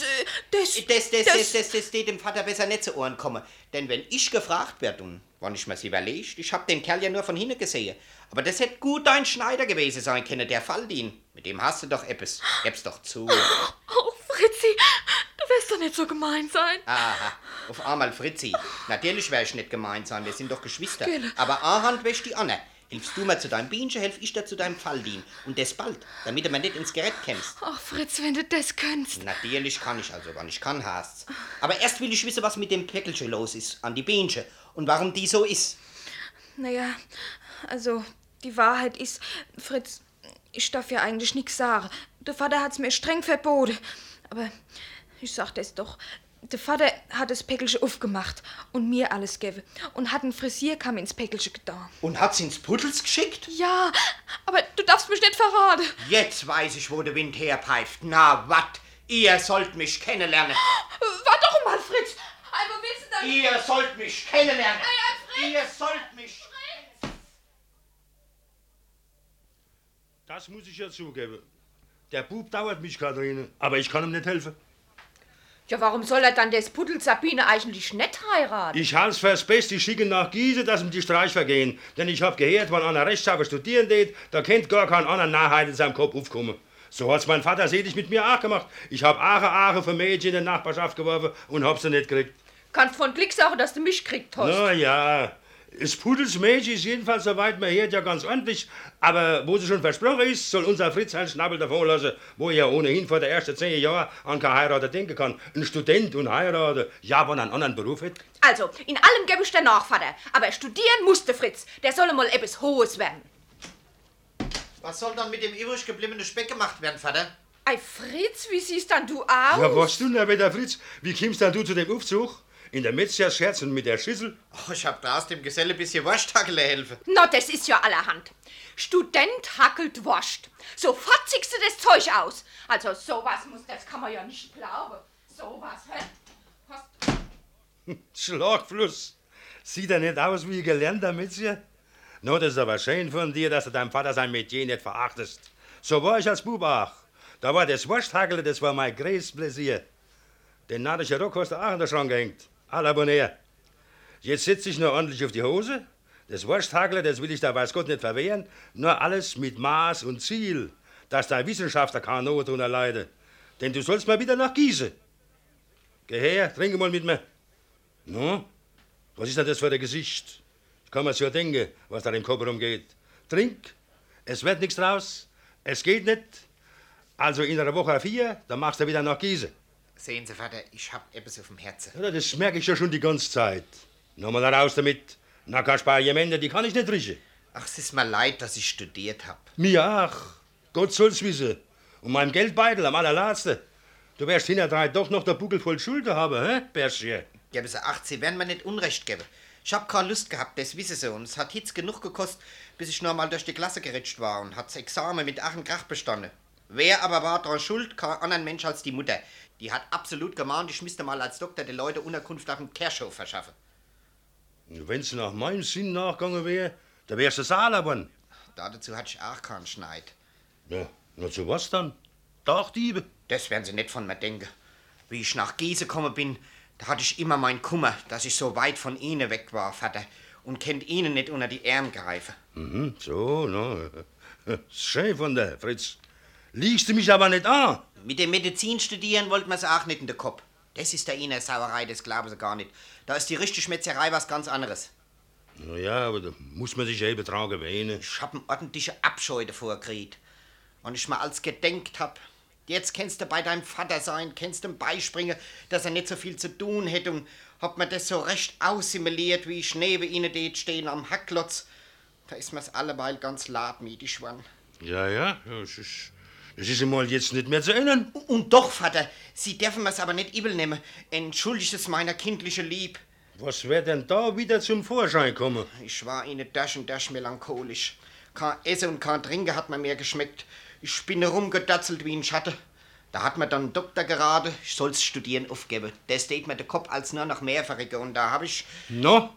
dem Vater besser nicht zu Ohren kommen. Denn wenn ich gefragt werde, und wann ich mir's überlegt, ich hab den Kerl ja nur von hinten gesehen. Aber das hätte gut ein Schneider gewesen sein können, der Faldin. Mit dem hast du doch etwas. Gib's doch zu. Oh, Fritzi, du wirst doch nicht so gemein sein. Aha, auf einmal Fritzi. Natürlich wär ich nicht gemein sein, wir sind doch Geschwister. Gelle. Aber eine Hand wäscht die andere. Hilfst du mir zu deinem Bienchen, helf ich dir zu deinem Faldin. Und das bald, damit du mir nicht ins Gerät kämmst. Ach, Fritz, wenn du das könntest. Natürlich kann ich, also wann ich kann, hast's. Aber erst will ich wissen, was mit dem Päckelchen los ist, an die Bienchen. Und warum die so ist. Naja, also, die Wahrheit ist, Fritz, ich darf ja eigentlich nichts sagen. Der Vater hat's mir streng verboten. Aber ich sag das doch. Der Vater hat das Päckelchen aufgemacht und mir alles gegeben. Und hat einen Frisierkamm ins Päckelchen getan. Und hat's ins Puddels geschickt? Ja, aber du darfst mich nicht verraten. Jetzt weiß ich, wo der Wind herpfeift. Na, wat? Ihr sollt mich kennenlernen. Warte doch mal, Fritz. Wo willst du denn? Ihr sollt mich kennenlernen. Fritz. Ihr sollt mich... Das muss ich ja zugeben. Der Bub dauert mich, Katharine, aber ich kann ihm nicht helfen. Ja, warum soll er dann das Puddel Sabine eigentlich nicht heiraten? Ich halt's fürs Beste, ich schicke nach Giese, dass ihm die Streich vergehen. Denn ich hab gehört, wenn einer Rechtschaffen studieren geht, da kennt gar kein anderer Nachheit in seinem Kopf aufkommen. So hat's mein Vater selig mit mir auch gemacht. Ich hab Ache für Mädchen in der Nachbarschaft geworfen und hab sie nicht gekriegt. Kannst von Glück sagen, dass du mich gekriegt hast. Na ja, das Pudels Mädchen ist jedenfalls, soweit man hört, ja ganz ordentlich. Aber wo sie schon versprochen ist, soll unser Fritz einen Schnabel davon lassen, wo er ohnehin vor der ersten 10 Jahren an keine Heirater denken kann. Ein Student und heiraten, ja, wenn er einen anderen Beruf hat. Also, in allem gebe ich dir nach, Vater. Aber studieren musste Fritz. Der soll mal etwas Hohes werden. Was soll dann mit dem übrig gebliebenen Speck gemacht werden, Vater? Ei, Fritz, wie siehst dann du aus? Ja, was du denn, der Fritz? Wie kommst dann du zu dem Aufzug? In der Metzgerscherz und mit der Schüssel? Oh, ich hab draußen dem Geselle ein bisschen Wursthackel helfen. Na, das ist ja allerhand. Student hackelt Wurst. So fotzigst du das Zeug aus. Also sowas das kann man ja nicht glauben. Sowas, hä? Schlagfluss. Sieht er nicht aus wie ein gelernter Metzger? No, das ist aber schön von dir, dass du deinem Vater sein Metier nicht verachtest. So war ich als Bub auch. Da war das Wursthackeln, das war mein größtes Pläsier. Den nadischen Rock hast du auch in der Schrank gehängt. À la bonne heure. Jetzt sitze ich noch ordentlich auf die Hose. Das Wursthackeln, das will ich da weiß Gott nicht verwehren. Nur alles mit Maß und Ziel, dass der Wissenschaftler keine Not drunter leidet. Denn du sollst mal wieder nach Giese. Geh her, trinke mal mit mir. No? Was ist denn das für ein Gesicht? Ich kann mir's ja denken, was da im Kopf rumgeht. Trink, es wird nichts draus, es geht nicht. Also in einer Woche 4, dann machst du wieder nach Giese. Sehen Sie, Vater, ich hab etwas auf dem Herzen. Ja, das merke ich ja schon die ganze Zeit. Nochmal raus damit. Na, Kaspariamente, die kann ich nicht riechen. Ach, es ist mir leid, dass ich studiert hab. Mir auch. Gott soll's wissen. Und meinem Geldbeutel am allerletzten. Du wirst hinterher doch noch der Buckel voll Schulden haben, hä, Bärschchen? Geben Sie acht, Sie werden mir nicht Unrecht geben. Ich hab keine Lust gehabt, das wissen Sie. Und es hat jetzt genug gekostet, bis ich noch mal durch die Klasse gerutscht war und hat's Examen mit Ach und Krach bestanden. Wer aber war daran schuld? Kein anderer Mensch als die Mutter. Die hat absolut gemahnt, ich müsste mal als Doktor den Leuten Unterkunft auf dem Kirchhof verschaffen. Wenn's nach meinem Sinn nachgegangen wäre, dann wärst du Saler geworden. Dazu hatte ich auch keinen Schneid. Ja, na zu was dann? Dachdiebe? Das werden Sie nicht von mir denken. Wie ich nach Giese gekommen bin, da hatte ich immer meinen Kummer, dass ich so weit von Ihnen weg war, Vater, und könnt Ihnen nicht unter die Ähren greifen. Mhm, so, no. Schön von der, Fritz. Liegst du mich aber nicht an? Mit dem Medizin studieren wollte man es auch nicht in den Kopf. Das ist der Ihnen Sauerei, das glauben Sie gar nicht. Da ist die richtige Schmetzerei was ganz anderes. Na ja, aber da muss man sich eben dran gewöhnen. Ich hab einen ordentlichen Abscheu davor gekriegt. Und ich mal als gedenkt hab, jetzt kannst du bei deinem Vater sein, kannst ihm beispringen, dass er nicht so viel zu tun hätte, und hab mir das so recht aussimuliert, wie ich neben ihnen dort stehen am Hackklotz. Da ist mir's alleweil ganz ladmütig geworden. Ja, Das ist einmal jetzt nicht mehr zu ändern. Und doch, Vater, Sie dürfen mir's aber nicht übel nehmen. Entschuldigt es meiner kindlichen Lieb. Was wird denn da wieder zum Vorschein kommen? Ich war eine Dash melancholisch. Kein Essen und kein Trinken hat mir mehr geschmeckt. Ich bin herumgedatzelt wie ein Schatten. Da hat mir dann ein Doktor gerade, ich soll's studieren aufgeben. Der steht mir der Kopf als nur noch mehrfachige und da habe ich... No?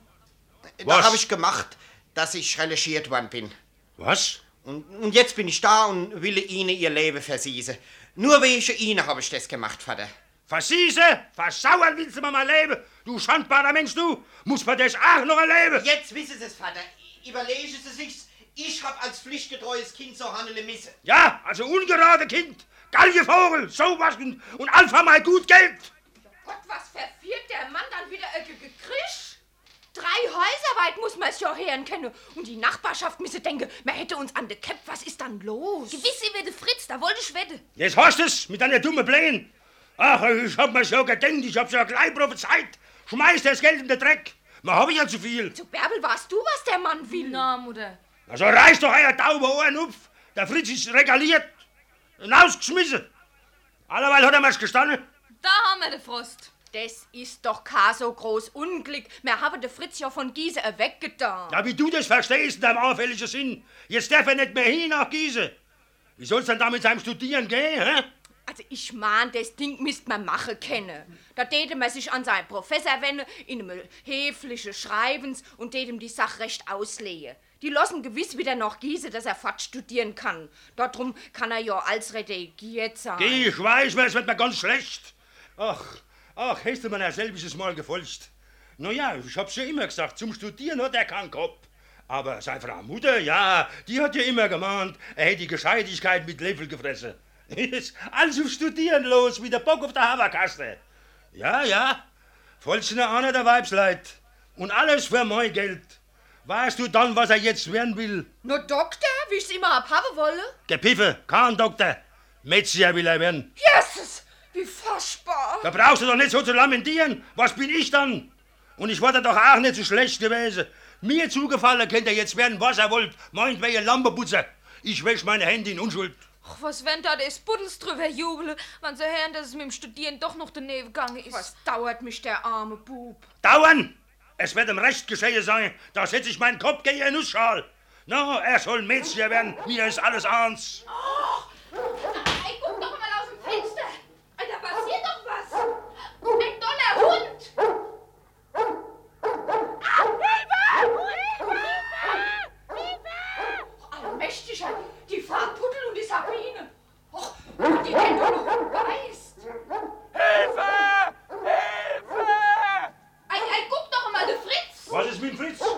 Da habe ich gemacht, dass ich releghiert worden bin. Was? Und jetzt bin ich da und will Ihnen Ihr Leben versießen. Nur wegen Ihnen habe ich das gemacht, Vater. Versießen? Versauern willst du mir mein Leben? Du schandbarer Mensch, du! Muss man das auch noch erleben? Jetzt wissen Sie es, Vater. Überlegen Sie sich's. Ich hab als pflichtgetreues Kind so handeln müssen. Ja, also ungerade Kind, Galgevogel, sowas und Alpha mal gut Geld. Gott, was verfiert der Mann dann wieder gekriegt? 3 Häuser weit muss man es ja hören können. Und die Nachbarschaft müsse denken, man hätte uns an der Kepp. Was ist dann los? Gewiss, ihr werdet Fritz, da wollte ich wetten. Jetzt hast du's mit deiner dummen Plänen. Ach, ich hab mir so gedenkt, ich hab's ja gleich prophezeit. Schmeiß das Geld in den Dreck. Man hab ich ja zu viel. Zu Bärbel warst du, was der Mann will. Na, Mutter. Also reiß doch euer taube Ohren auf. Der Fritz ist regaliert. Hinausgeschmissen. Allerweil hat er mir's gestanden. Da haben wir den Frost. Das ist doch kein so groß Unglück. Wir haben den Fritz ja von Giese weggetan. Ja, wie du das verstehst in deinem anfälligen Sinn. Jetzt darf er nicht mehr hin nach Giese. Wie soll's denn da mit seinem Studieren gehen, hä? Also ich mein, das Ding müsst man machen können. Da täte man sich an seinen Professor wenden, in einem höflichen Schreibens und täte die Sache recht auslegen. Die lassen gewiss wieder nach Giese, dass er fort studieren kann. Darum kann er ja als redigiert sein. Geh, ich weiß, es wird mir ganz schlecht. Ach, hast du mir ein selbiges Mal gefolgt. Na ja, ich hab's ja immer gesagt, zum Studieren hat er keinen Kopf. Aber seine Frau Mutter, ja, die hat ja immer gemahnt, er hätte die Gescheitigkeit mit Löffel gefressen. Ist alles auf Studieren los, wie der Bock auf der Haberkaste. Ja, vollständig einer der Weibsleit. Und alles für mein Geld. Weißt du dann, was er jetzt werden will? Nur Doktor, wie ich's immer haben wolle? Gepiffe, kein Doktor. Metzger will er werden. Jesus, wie furchtbar. Da brauchst du doch nicht so zu lamentieren. Was bin ich dann? Und ich war da doch auch nicht so schlecht gewesen. Mir zugefallen könnt ihr jetzt werden, was er wollt. Meinetwegen Lampenputzer. Ich wäsch meine Hände in Unschuld. Ach, was wenn da des Buddels drüber jubeln, wenn sie hören, dass es mit dem Studieren doch noch daneben gegangen ist. Was dauert mich der arme Bub? Dauern! Es wird ihm recht geschehen sein. Da setz ich meinen Kopf gegen eine Nussschal. Na, er soll Mädchen werden. Mir ist alles eins. Ey, guck doch mal aus dem Fenster. Da passiert doch was. Ein doller Hund. Allmächtiger, die Frau Puddel und die Sabine. Och, die kennen doch noch einen Geist. Hilfe! Ey, guck doch mal, der Fritz. Was ist mit dem Fritz?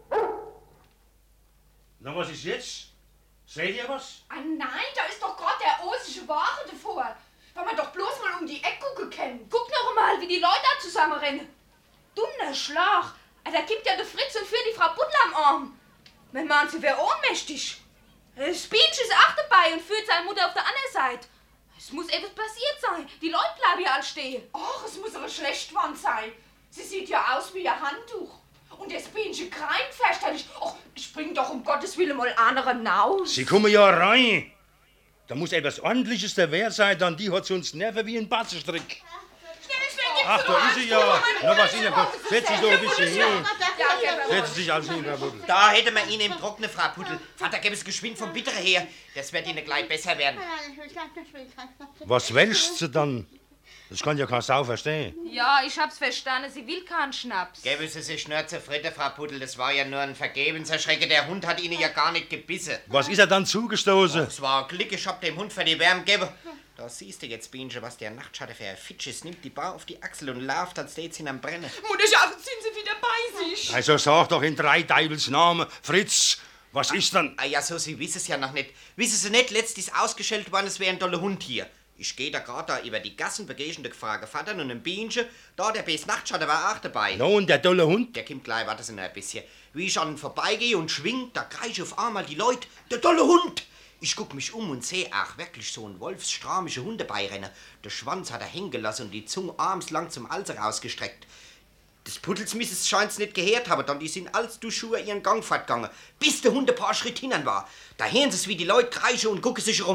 Na, was ist jetzt? Seht ihr was? Ah, nein, da ist doch gerade der osische Ware davor. Wenn man doch bloß mal um die Ecke gucken kann. Guck noch mal, wie die Leute da zusammenrennen. Dummer Schlag. Da gibt ja der Fritz und führt die Frau Buddel am Arm. Mein Mann, sie wäre ohnmächtig. Das Bienchen ist auch dabei und führt seine Mutter auf der anderen Seite. Es muss etwas passiert sein. Die Leute bleiben ja alle stehen. Och, es muss aber schlecht geworden sein. Sie sieht ja aus wie ein Handtuch. Und das Bienchen kreint fürchterlich. Och, spring doch um Gottes Willen mal einer raus. Sie kommen ja rein. Da muss etwas Ordentliches der Wehr sein, dann die hat sonst Nerven wie ein Batzenstrick. Ach, da ist sie ja. Na, was ist denn? Setz dich doch ein bisschen hin. Setz dich also hin, Herr Puddel. Da hätte man Ihnen im Trocknen, Frau Puddel. Vater, gäbe es geschwind vom Bittere her. Das wird Ihnen gleich besser werden. Was wälschst du dann? Das kann ja kein Sau verstehen. Ja, ich hab's verstanden. Sie will keinen Schnaps. Gäbe Sie sich nur zufrieden, Frau Puddel. Das war ja nur ein Vergebenserschrecken. Der Hund hat Ihnen ja gar nicht gebissen. Was ist er dann zugestoßen? Es war ein Glück, ich hab dem Hund für die Wärme gegeben. Da siehst du jetzt, Bienchen, was der Nachtschatten für ein Fitsch ist. Nimmt die Bar auf die Achsel und lauft, als tät's ihn am Brennen. Mutterschaft, sind Sie wieder bei sich? Also sag doch in 3 Teufels Namen, Fritz, was ist dann? Ah ja, so, Sie wissen es ja noch nicht. Wissen Sie nicht, letzt ist ausgestellt worden, es wäre ein toller Hund hier. Ich geh da grad da über die Gassen, begehende gefragt Vater und ein Bienchen. Da, der Bes Nachtschatten war auch dabei. No, und der tolle Hund? Der kommt gleich, warte Sie noch ein bisschen. Wie ich an ihn vorbeigehe und schwing, da kreische auf einmal die Leute, der tolle Hund! Ich guck mich um und seh auch wirklich so einen wolfsstramische Hund dabei rennen. Der Schwanz hat er hängen gelassen und die Zunge armslang zum Hals rausgestreckt. Des Puddels Misses scheint's nicht gehört haben, dann die sind als du Schuhe ihren Gang fortgegangen, bis der Hund ein paar Schritt hinan war. Da hören sie's, wie die Leute kreischen und gucken sich rum.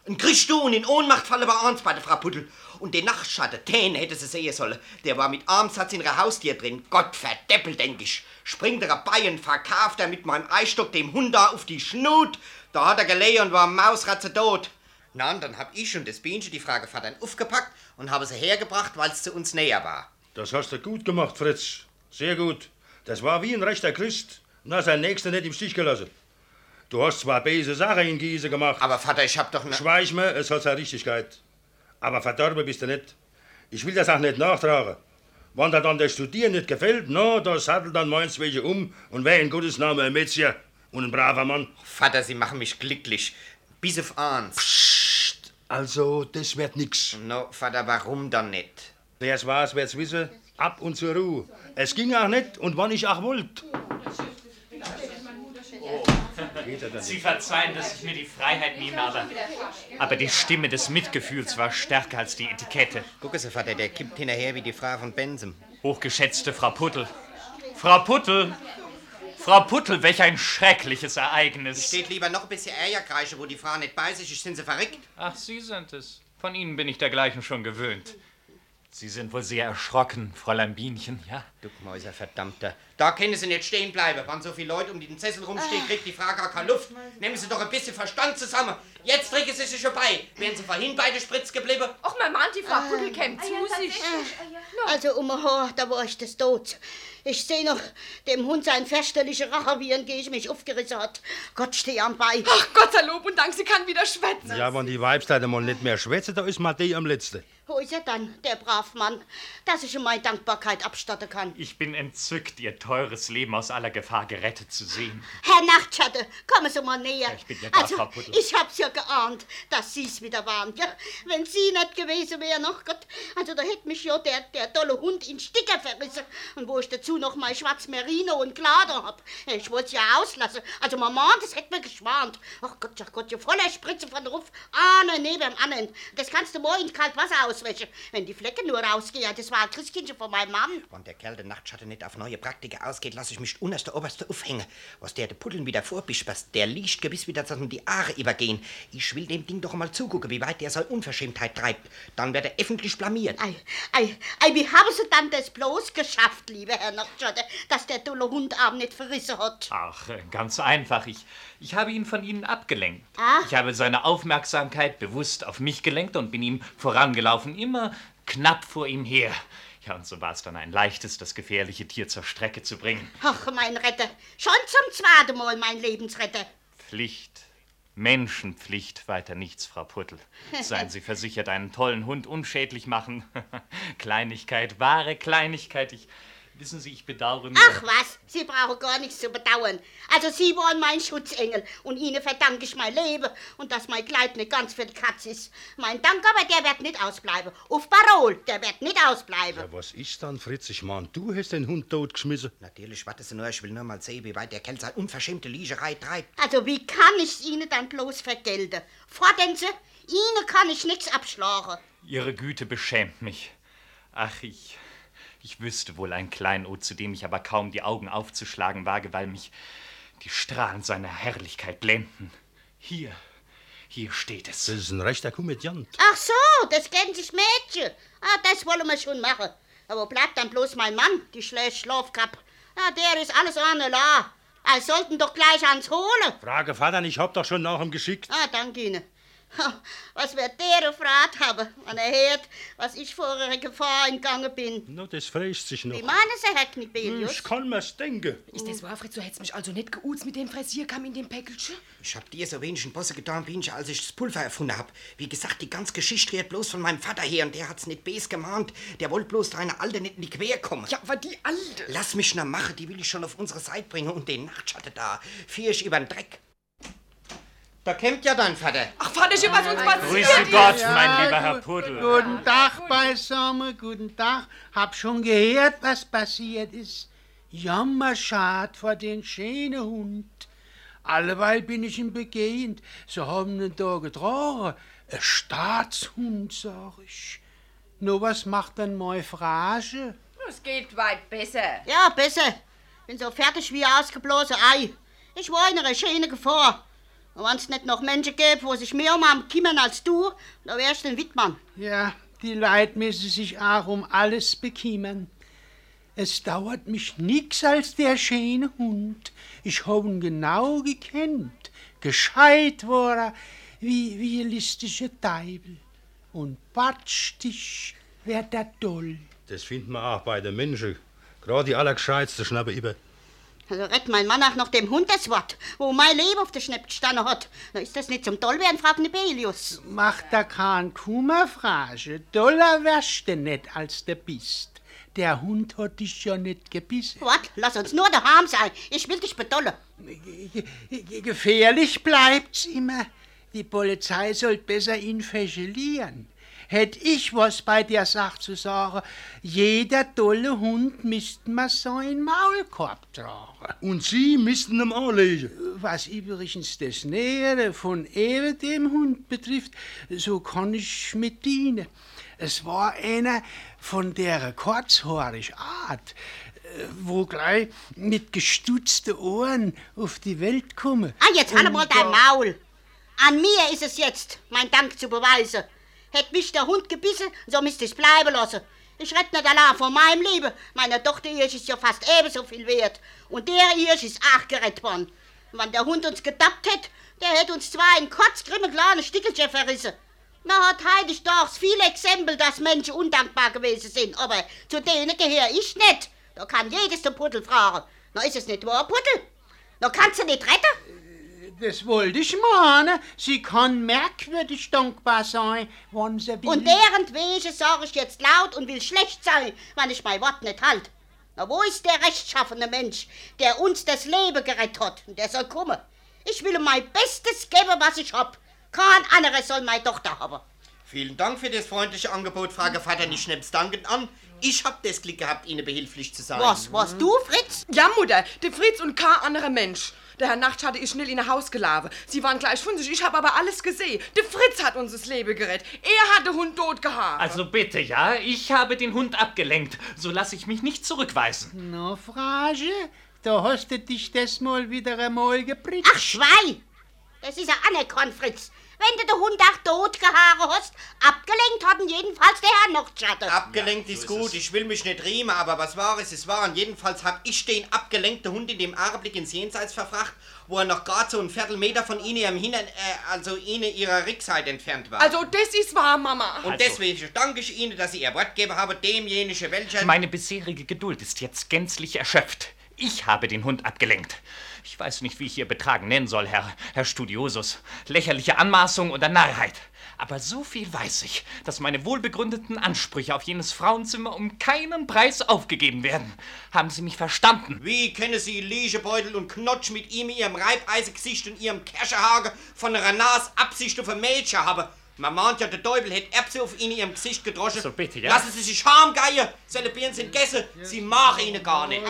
Ein kriegst du und in Ohnmacht fallen bei uns bei der Frau Puttel. Und den Nachtschatten, den hätte sie sehen sollen. Der war mit Armsatz in ihrer Haustier drin. Gott verdeppelt, denk ich. Springt er dabei und verkauft er mit meinem Eistock dem Hund da auf die Schnut. Da hat er gelegen und war Mausratze tot. Na, und dann hab ich und das Bienchen die Frage Vater aufgepackt und habe sie hergebracht, weil es zu uns näher war. Das hast du gut gemacht, Fritz. Sehr gut. Das war wie ein rechter Christ. Und hast seinen Nächsten nicht im Stich gelassen. Du hast zwar böse Sachen in Gieße gemacht. Aber Vater, ich hab doch ne... Schweig mir, es hat seine Richtigkeit. Aber verdorben bist du nicht. Ich will das auch nicht nachtragen. Wenn dir dann das Studieren nicht gefällt, no, da sattelt dann meins welche um und wär in Gottes Namen ein Mädchen und ein braver Mann. Vater, Sie machen mich glücklich. Bis auf eins. Psst, also, das wird nix. No, Vater, warum dann nicht? Wer's weiß, wird's wissen. Ab und zur Ruhe. Es ging auch nicht und wann ich auch wollt. Sie verzeihen, dass ich mir die Freiheit nehme, aber die Stimme des Mitgefühls war stärker als die Etikette. Gucken Sie, Vater, der kippt hinterher wie die Frau von Bensem. Hochgeschätzte Frau Puttel. Frau Puttel! Frau Puttel, welch ein schreckliches Ereignis. Steht lieber noch ein bisschen Eierkreische, wo die Frau nicht bei sich ist. Sind Sie verrückt? Ach, Sie sind es. Von Ihnen bin ich dergleichen schon gewöhnt. Sie sind wohl sehr erschrocken, Fräulein Bienchen, ja? Duckmäuser, verdammter. Da können Sie nicht stehen bleiben. Wenn so viele Leute um den Sessel rumstehen, kriegt die Frau gar keine Luft. Nehmen Sie doch ein bisschen Verstand zusammen. Jetzt trinken Sie sich schon bei. Wären Sie vorhin beide Spritz geblieben? Och, mein Mann, die Frau Puttel kämmt zu sich. Also, da war ich des Todes. Ich seh noch dem Hund sein fürchterliche Rache, wie ein ich mich aufgerissen hat. Gott, steh am Bei. Ach, Gott sei Lob und Dank, sie kann wieder schwätzen. Ja, wenn die Weibsleute mal nicht mehr schwätzen, da ist Matei am Letzten. Wo ist er dann, der Bravmann, dass ich ihm meine Dankbarkeit abstatten kann? Ich bin entzückt, Ihr teures Leben aus aller Gefahr gerettet zu sehen. Herr Nachtschatten, kommen Sie mal näher. Ja, ich bin ja da, also, Frau Puttel. ich hab's ja geahnt, dass Sie's wieder waren. Ja, wenn Sie nicht gewesen wären, noch Gott, also da hätte mich ja der dolle Hund in Sticker verrissen. Und wo ich dazu noch mein schwarz Merino und Glader hab. Ich wollte ja auslassen. Also Mama, das hätte mir geschwant. Ach Gott, ja voller Spritze von Ruf. Ahne neben dem anderen. Das kannst du morgen in kalt Wasser auswäschen. Wenn die Flecken nur rausgehen, das war ein Christkindchen von meinem Mann. Wenn der Kerl der Nachtschatten nicht auf neue Praktiken ausgeht, lass ich mich unterste Oberste aufhängen. Was der Putteln wieder vorbispert, der liegt gewiss wieder, dass ihm die Aare übergehen. Ich will dem Ding doch mal zugucken, wie weit der seine Unverschämtheit treibt. Dann wird er öffentlich blamiert. Wie haben Sie dann das bloß geschafft, lieber Herr Nachtschatten, dass der dulle Hundarm nicht verrissen hat? Ach, ganz einfach. Ich habe ihn von Ihnen abgelenkt. Ah? Ich habe seine Aufmerksamkeit bewusst auf mich gelenkt und bin ihm vorangelaufen, immer knapp vor ihm her. Ja, und so war es dann ein leichtes, das gefährliche Tier zur Strecke zu bringen. Ach, mein Retter, schon zum zweiten Mal mein Lebensretter. Pflicht, Menschenpflicht, weiter nichts, Frau Puttel. Seien Sie versichert, einen tollen Hund unschädlich machen. Kleinigkeit, wahre Kleinigkeit. Wissen Sie, ich bedauere nur... Ach was, Sie brauchen gar nichts zu bedauern. Also Sie waren mein Schutzengel und Ihnen verdanke ich mein Leben und dass mein Kleid nicht ganz für die Katz ist. Mein Dank aber, der wird nicht ausbleiben. Auf Parol, der wird nicht ausbleiben. Ja, was ist dann, Fritz? Ich mein, du hast den Hund totgeschmissen. Natürlich, warte Sie nur, ich will nur mal sehen, wie weit der Kerl seine unverschämte Liegerei treibt. Also wie kann ich's Ihnen dann bloß vergelten? Fordern Sie, Ihnen kann ich nichts abschlagen. Ihre Güte beschämt mich. Ach, ich wüsste wohl ein Kleinod, zu dem ich aber kaum die Augen aufzuschlagen wage, weil mich die Strahlen seiner Herrlichkeit blenden. Hier steht es. Das ist ein rechter Komödiant. Ach so, das kennen sich Mädchen. Das wollen wir schon machen. Aber bleibt dann bloß mein Mann, die schlecht Schlafkapp. Der ist alles ohne la. Sollten doch gleich ans holen. Frage Vater, ich hab doch schon nach ihm geschickt. Danke Ihnen. Was wird der gefragt haben, wenn er hört, was ich vor einer Gefahr entgangen bin? No, das fräst sich noch. Wie meinen Sie, Herr Knibelius? Ich kann mir's denken. Ist das wahr, Fritz? Du hättest mich also nicht geuzt mit dem Frasierkamm in dem Päckelchen? Ich hab dir so wenig in Bosse getan, Bienchen, als ich das Pulver erfunden hab. Wie gesagt, die ganze Geschichte rührt bloß von meinem Vater her und der hat's nicht bes gemahnt. Der wollte bloß deine Alte nicht in die Quer kommen. Ja, aber die Alte... Lass mich nur machen, die will ich schon auf unsere Seite bringen und den Nachtschatten da. Fier ich übern Dreck. Da kämmt ja dein Vater. Ach, Vaterchen, was uns passiert Grüße Gott, mein lieber Herr Puttel. Guten Tag beisammen, guten Tag. Hab schon gehört, was passiert ist. Jammerschad vor den schönen Hund. Alleweil bin ich ihm begehend. Sie haben ihn da getragen. Ein Staatshund, sag ich. Nur was macht denn meine Frage? Es geht weit besser. Ja, besser. Bin so fertig wie ein ausgeblasenes Ei. Ich war in einer schönen Gefahr. Und wenn es nicht noch Menschen gäbe, wo sich mehr um einen kümmern als du, dann wärst du ein Wittmann. Ja, die Leute müssen sich auch um alles bekümmern. Es dauert mich nix als der schöne Hund. Ich hab ihn genau gekannt. Gescheit war er, wie ein listiger Teufel. Und batschtig wird er doll. Das findet man auch bei den Menschen. Gerade die Allergescheitsten schnappen über. Also rett mein Mann auch noch dem Hund das Wort, wo mein Leben auf der Schnepp gestanden hat. Na, ist das nicht zum Dollwerden, fragt Nebelius. Mach da keinen Kummer, Frage. Doller wärst du nicht, als du bist. Der Hund hat dich ja nicht gebissen. Wart, lass uns nur daheim sein. Ich will dich bedollen. Gefährlich bleibt's immer. Die Polizei soll besser ihn fächelieren. Hätt ich was bei der Sache zu sagen, jeder dolle Hund müsste man so einen Maulkorb tragen. Und Sie müssten ihm anlegen. Was übrigens das Nähere von eben dem Hund betrifft, so kann ich mit dienen. Es war einer von der kurzhaarigen Art, wo gleich mit gestutzten Ohren auf die Welt komme. Ah, jetzt halt mal dein Maul. An mir ist es jetzt, mein Dank zu beweisen. Hätt mich der Hund gebissen, so müsste ich's bleiben lassen. Ich rett nicht allein von meinem Leben. Meine Tochter Irsch ist ja fast ebenso viel wert. Und der Irsch ist auch gerettet worden. Und wenn der Hund uns gedappt hätt, der hätt uns zwei in kotzgrimme kleine Stickelchen verrissen. Na, hat Heidig doch viele Exempel, dass Menschen undankbar gewesen sind. Aber zu denen gehöre ich nicht. Da kann jedes den Puddel fragen. Na, ist es nicht wahr, Puddel? Na, kannst du nicht retten? Das wollte ich meinen. Sie kann merkwürdig dankbar sein, wenn sie will. Und deren Wege sage ich jetzt laut und will schlecht sein, wenn ich mein Wort nicht halt. Na, wo ist der rechtschaffene Mensch, der uns das Leben gerettet hat? Und der soll kommen. Ich will ihm mein Bestes geben, was ich hab. Kein anderer soll meine Tochter haben. Vielen Dank für das freundliche Angebot, Frau Gevatter. Ich nehm's dankend an. Ich hab das Glück gehabt, Ihnen behilflich zu sein. Was, du, Fritz? Ja, Mutter, der Fritz und kein anderer Mensch. Der Herr Nacht hatte ich schnell in ein Haus geladen. Sie waren gleich von sich, ich habe aber alles gesehen. Der Fritz hat uns das Leben gerettet. Er hat den Hund tot gehabt. Also bitte, ja, ich habe den Hund abgelenkt. So lasse ich mich nicht zurückweisen. Na, Frage, da hast du dich das mal wieder einmal gepritscht. Ach, Schwein! Das ist ja anerkannt, Fritz. Wenn du den Hund auch tot gehaaren hast, abgelenkt hat ihn jedenfalls der Herr Nochtschatte. Abgelenkt ist gut, ich will mich nicht riemen, aber was war es, es war. Und jedenfalls hab ich den abgelenkten Hund in dem Augenblick ins Jenseits verfracht, wo er noch gerade so ein Viertelmeter von Ihnen am Hintern, also Ihnen Ihrer Rückseite entfernt war. Also, das ist wahr, Mama. Und deswegen danke ich Ihnen, dass Sie Ihr Wort gegeben haben, demjenigen welcher... Meine bisherige Geduld ist jetzt gänzlich erschöpft. Ich habe den Hund abgelenkt. Ich weiß nicht, wie ich Ihr Betragen nennen soll, Herr Studiosus. Lächerliche Anmaßung oder Narrheit. Aber so viel weiß ich, dass meine wohlbegründeten Ansprüche auf jenes Frauenzimmer um keinen Preis aufgegeben werden. Haben Sie mich verstanden? Wie können Sie Liegebeutel und Knotsch mit ihm, Ihrem Reibeisengesicht und Ihrem Kerschehage von einer Nas Absicht auf ein Mädchen haben? Man mahnt ja, der Teufel hätte Erbse auf Ihnen Ihrem Gesicht gedroschen. So bitte, ja? Lassen Sie sich Harmgeier, seine Birnen sind gegessen, Sie machen Ihnen gar nicht.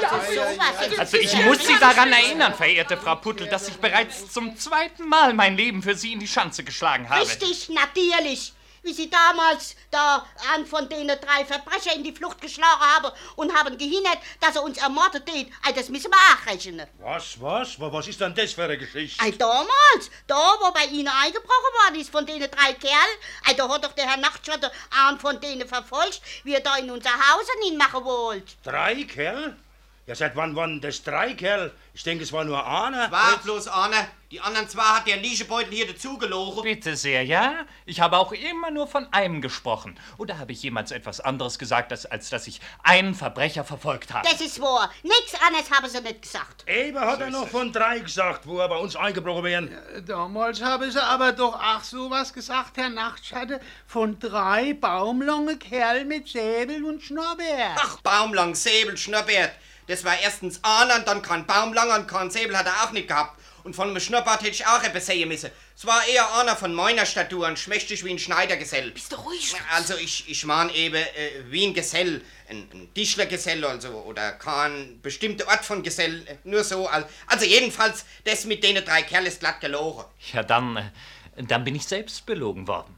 Also ich muss Sie daran erinnern, verehrte Frau Puttel, dass ich bereits zum zweiten Mal mein Leben für Sie in die Schanze geschlagen habe. Richtig, natürlich. Wie Sie damals da einen von denen 3 Verbrecher in die Flucht geschlagen haben und haben gehindert, dass er uns ermordet hat. Das müssen wir auch rechnen. Was? Was ist denn das für eine Geschichte? Damals, da wo bei Ihnen eingebrochen worden ist von denen 3 Kerlen, da hat doch der Herr Nachtschatten einen von denen verfolgt, wie er da in unser Haus hinmachen wollte. 3 Kerl? Ja, seit wann das 3 Kerl? Ich denke, es war nur einer. War bloß einer. Die anderen 2 hat der Liegebeutel hier dazugelogen. Bitte sehr, ja? Ich habe auch immer nur von einem gesprochen. Oder habe ich jemals etwas anderes gesagt, als dass ich einen Verbrecher verfolgt habe? Das ist wahr. Nichts anderes haben sie nicht gesagt. Eben hat er noch von 3 gesagt, wo er bei uns eingebrochen wären. Damals habe sie aber doch auch sowas gesagt, Herr Nachtschatte, von 3 baumlange Kerl mit Säbel und Schnurrbart. Ach, baumlang, Säbel, Schnurrbart. Das war erstens einer und dann kein Baumlanger und kein Säbel hat er auch nicht gehabt. Und von einem Schnurrbart hätte ich auch etwas sehen müssen. Es war eher einer von meiner Statur und schmächtig wie ein Schneidergesell. Bist du ruhig? Also ich mein eben wie ein Gesell, ein Tischlergesell also, oder kein bestimmter Ort von Gesell, nur so. Also jedenfalls, das mit denen 3 Kerlen ist glatt gelogen. Ja, dann bin ich selbst belogen worden.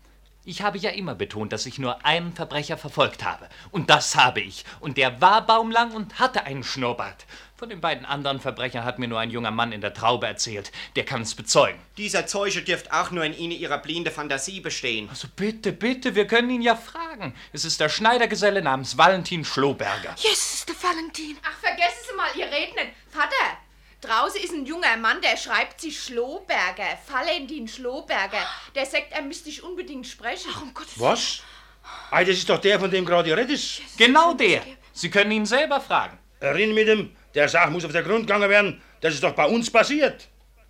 Ich habe ja immer betont, dass ich nur einen Verbrecher verfolgt habe. Und das habe ich. Und der war baumlang und hatte einen Schnurrbart. Von den beiden anderen Verbrechern hat mir nur ein junger Mann in der Traube erzählt. Der kann es bezeugen. Dieser Zeuge dürft auch nur in Ihnen Ihrer blinde Fantasie bestehen. Also bitte, bitte, wir können ihn ja fragen. Es ist der Schneidergeselle namens Valentin Schloberger. Jesus, der Valentin. Ach, vergessen Sie mal, ihr redet nicht. Vater, draußen ist ein junger Mann, der schreibt sich Schloberger. Valentin Schloberger. Der sagt, er müsste dich unbedingt sprechen. Ach, um Gottes Willen. Was? Das ist doch der, von dem gerade die Rede ist. Genau der. Sie können ihn selber fragen. Reden mit ihm, der Sache muss auf den Grund gegangen werden. Das ist doch bei uns passiert.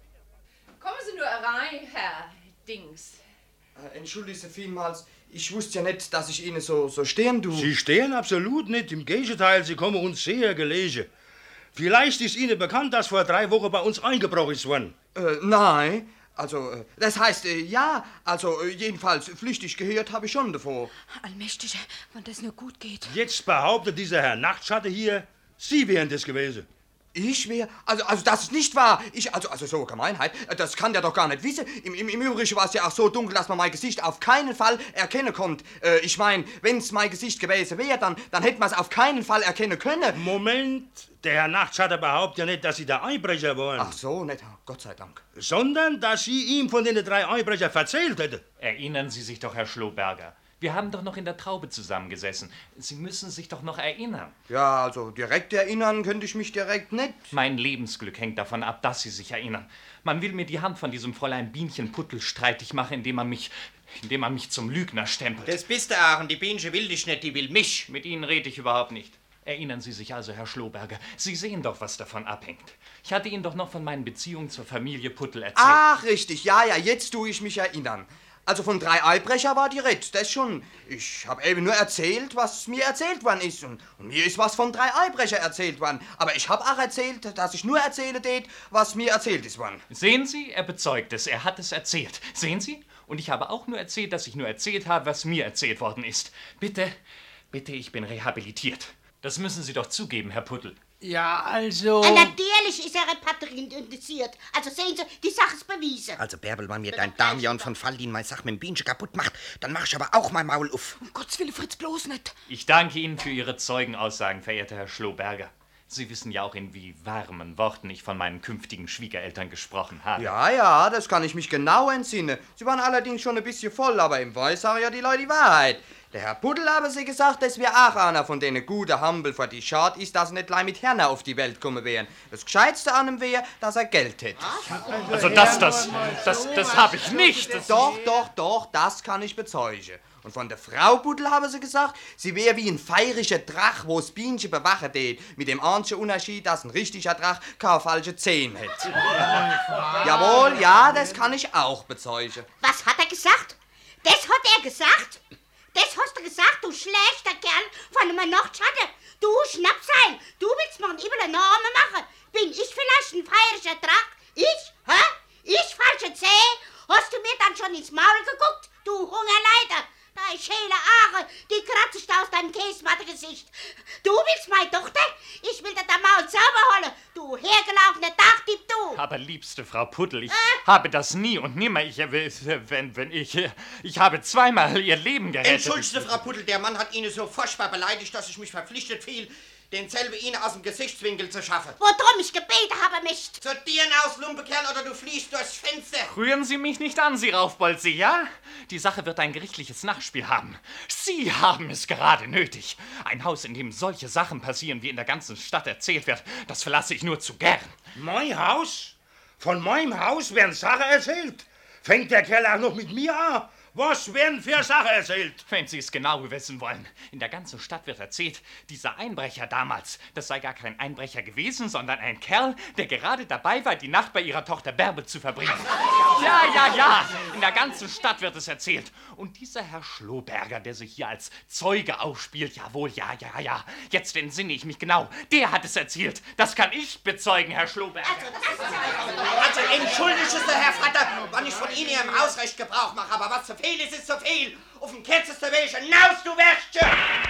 Kommen Sie nur rein, Herr Dings. Entschuldigen Sie vielmals, ich wusste ja nicht, dass ich Ihnen so stehen tue. Sie stehen absolut nicht. Im Gegenteil, Sie kommen uns sehr gelegen. Vielleicht ist Ihnen bekannt, dass vor 3 Wochen bei uns eingebrochen ist worden. Nein. Also, das heißt, ja, also jedenfalls flüchtig gehört habe ich schon davor. Allmächtiger, wenn das nur gut geht. Jetzt behauptet dieser Herr Nachtschatte hier, Sie wären das gewesen. Ich wäre, also das ist nicht wahr. Also so Gemeinheit, das kann der doch gar nicht wissen. Im Übrigen war es ja auch so dunkel, dass man mein Gesicht auf keinen Fall erkennen konnte. Ich meine, wenn es mein Gesicht gewesen wäre, dann hätte man es auf keinen Fall erkennen können. Moment, der Herr Nachtschatte behauptet ja nicht, dass Sie der Einbrecher waren. Ach so, nicht, Gott sei Dank. Sondern, dass Sie ihm von den 3 Einbrechern erzählt hätten. Erinnern Sie sich doch, Herr Schloberger. Wir haben doch noch in der Traube zusammengesessen. Sie müssen sich doch noch erinnern. Ja, also direkt erinnern könnte ich mich direkt nicht. Mein Lebensglück hängt davon ab, dass Sie sich erinnern. Man will mir die Hand von diesem Fräulein Bienchen Puttel streitig machen, indem man mich zum Lügner stempelt. Das bist du, Aachen. Die Bienchen will dich nicht, die will mich. Mit Ihnen rede ich überhaupt nicht. Erinnern Sie sich also, Herr Schloberger. Sie sehen doch, was davon abhängt. Ich hatte Ihnen doch noch von meinen Beziehungen zur Familie Puttel erzählt. Ach, richtig. Ja, jetzt tue ich mich erinnern. Also von 3 Einbrecher war die Rede, das schon. Ich habe eben nur erzählt, was mir erzählt worden ist. Und mir ist was von 3 Einbrecher erzählt worden. Aber ich habe auch erzählt, dass ich nur erzählen tät, was mir erzählt ist worden. Sehen Sie, er bezeugt es, er hat es erzählt. Sehen Sie? Und ich habe auch nur erzählt, dass ich nur erzählt habe, was mir erzählt worden ist. Bitte, ich bin rehabilitiert. Das müssen Sie doch zugeben, Herr Puttel. Ja, also... Natürlich ist er repatriiert. Also sehen Sie, die Sache ist bewiesen. Also, Bärbel, wenn mir dein Damian von Faldin meine Sache mit dem Bienchen kaputt macht, dann mach ich aber auch mein Maul auf. Um Gottes Willen, Fritz, bloß nicht. Ich danke Ihnen für Ihre Zeugenaussagen, verehrter Herr Schloberger. Sie wissen ja auch, in wie warmen Worten ich von meinen künftigen Schwiegereltern gesprochen habe. Ja, das kann ich mich genau entsinnen. Sie waren allerdings schon ein bisschen voll, aber im Weiß sagen ja die Leute die Wahrheit. Der Herr Pudel habe sie gesagt, dass wir auch einer von denen guten Hampel vor die schad ist, dass er nicht gleich mit Herne auf die Welt kommen wären. Das Gescheitste an ihm wäre, dass er Geld hätte. Also das habe ich nicht. Doch, das kann ich bezeugen. Und von der Frau Pudel haben sie gesagt, sie wäre wie ein feierischer Drach, wo das Bienchen bewachen tät. Mit dem einzigen Unterschied, dass ein richtiger Drach keine falsche Zähne hätte. Jawohl, ja, das kann ich auch bezeugen. Was hat er gesagt? Das hat er gesagt? Das hast du gesagt, du schlechter Kerl von einem Nachtschatten. Du Schnapsheim, du willst mir einen üblen Namen machen. Bin ich vielleicht ein feierischer Drach? Ich? Hä? Ich falsche Zähne? Hast du mir dann schon ins Maul geguckt, du Hungerleiter? Deine schäle Haare, die kratzt aus deinem Käsematte-Gesicht. Du willst meine Tochter? Ich will dir dein Maul sauber holen, du hergelaufene Dachdieb, du. Aber liebste Frau Puttel, ich habe das nie und nimmer. Ich habe 2-mal ihr Leben gerettet. Entschuldigte, Frau Puttel, der Mann hat Ihnen so furchtbar beleidigt, dass ich mich verpflichtet fühle, denselbe Ihnen aus dem Gesichtswinkel zu schaffen. Worum ich gebeten habe, mich. Zu dir aus, Lumpekerl, oder du fliehst durchs Fenster. Rühren Sie mich nicht an, Sie Raufbolzi, ja? Die Sache wird ein gerichtliches Nachspiel haben. Sie haben es gerade nötig. Ein Haus, in dem solche Sachen passieren, wie in der ganzen Stadt erzählt wird, das verlasse ich nur zu gern. Mein Haus? Von meinem Haus werden Sachen erzählt. Fängt der Kerl auch noch mit mir an? Was werden für Sachen erzählt? Wenn Sie es genau wissen wollen. In der ganzen Stadt wird erzählt, dieser Einbrecher damals, das sei gar kein Einbrecher gewesen, sondern ein Kerl, der gerade dabei war, die Nacht bei ihrer Tochter Bärbel zu verbringen. Ja. In der ganzen Stadt wird es erzählt. Und dieser Herr Schloberger, der sich hier als Zeuge aufspielt, jawohl, ja. Jetzt entsinne ich mich genau. Der hat es erzählt. Das kann ich bezeugen, Herr Schloberger. Also entschuldigste, Herr Vater, wann ich von Ihnen im Hausrecht Gebrauch mache, aber was zu viel ist zu viel. Auf dem kürzesten Weg hinaus, du Wärstchen!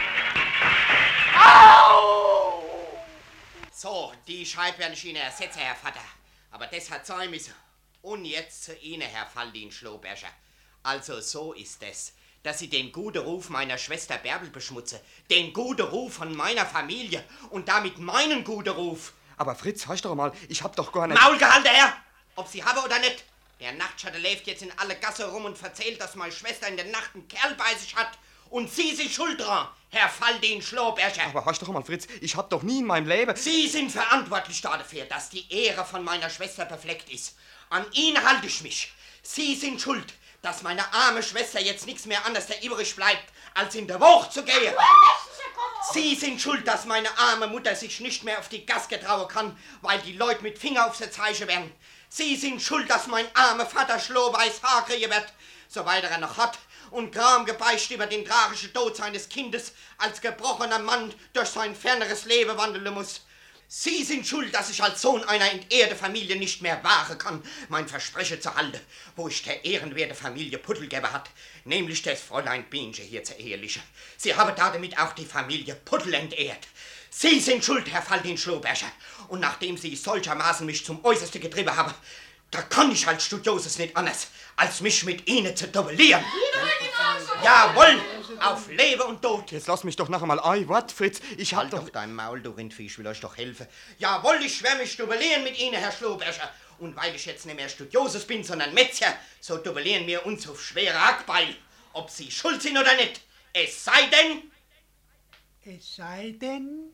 Au! So, die Scheibe werde ich Ihnen ersetzen, Herr Vater. Aber das hat sein müssen. Und jetzt zu Ihnen, Herr Faldin Schloberger. Also so ist es. dass sie den guten Ruf meiner Schwester Bärbel beschmutze, den guten Ruf von meiner Familie und damit meinen guten Ruf. Aber Fritz, hörst doch mal, ich hab doch gar nicht... Maul gehalten, Herr! Ob sie habe oder nicht. Der Nachtschatten läuft jetzt in alle Gasse rum und erzählt, dass meine Schwester in der Nacht einen Kerl bei sich hat. Und Sie sind schuld dran, Herr Faldin Schloberger. Aber hörst doch mal, Fritz, ich hab doch nie in meinem Leben... Sie sind verantwortlich dafür, dass die Ehre von meiner Schwester befleckt ist. An ihn halte ich mich. Sie sind schuld, dass meine arme Schwester jetzt nichts mehr anderes übrig bleibt, als in der Woche zu gehen. Sie sind schuld, dass meine arme Mutter sich nicht mehr auf die Gasse trauen kann, weil die Leute mit Finger auf sie zeigen werden. Sie sind schuld, dass mein armer Vater schlohweiß Haar kriegen wird, soweit er noch hat, und Gram gebeicht über den tragischen Tod seines Kindes als gebrochener Mann durch sein ferneres Leben wandeln muss. Sie sind schuld, dass ich als Sohn einer entehrten Familie nicht mehr wahren kann, mein Versprechen zu halten, wo ich der ehrenwerte Familie Puttel gegeben hat, nämlich das Fräulein Bienche hier zu ehelichen. Sie haben damit auch die Familie Puttel entehrt. Sie sind schuld, Herr Faldin Schloberger, und nachdem Sie solchermaßen mich zum Äußersten getrieben haben, da kann ich als Studiosus nicht anders, als mich mit Ihnen zu duellieren. Jawohl, auf Leben und Tod. Jetzt lass mich doch noch einmal ein Wort, Fritz. Ich hab Halt doch dein Maul, du Rindvieh, ich will euch doch helfen. Jawohl, ich werde mich duellieren mit Ihnen, Herr Schloberger. Und weil ich jetzt nicht mehr Studiosus bin, sondern Metzger, so duellieren wir uns auf schwere Hackbeil. Ob Sie schuld sind oder nicht. Es sei denn... Es sei denn...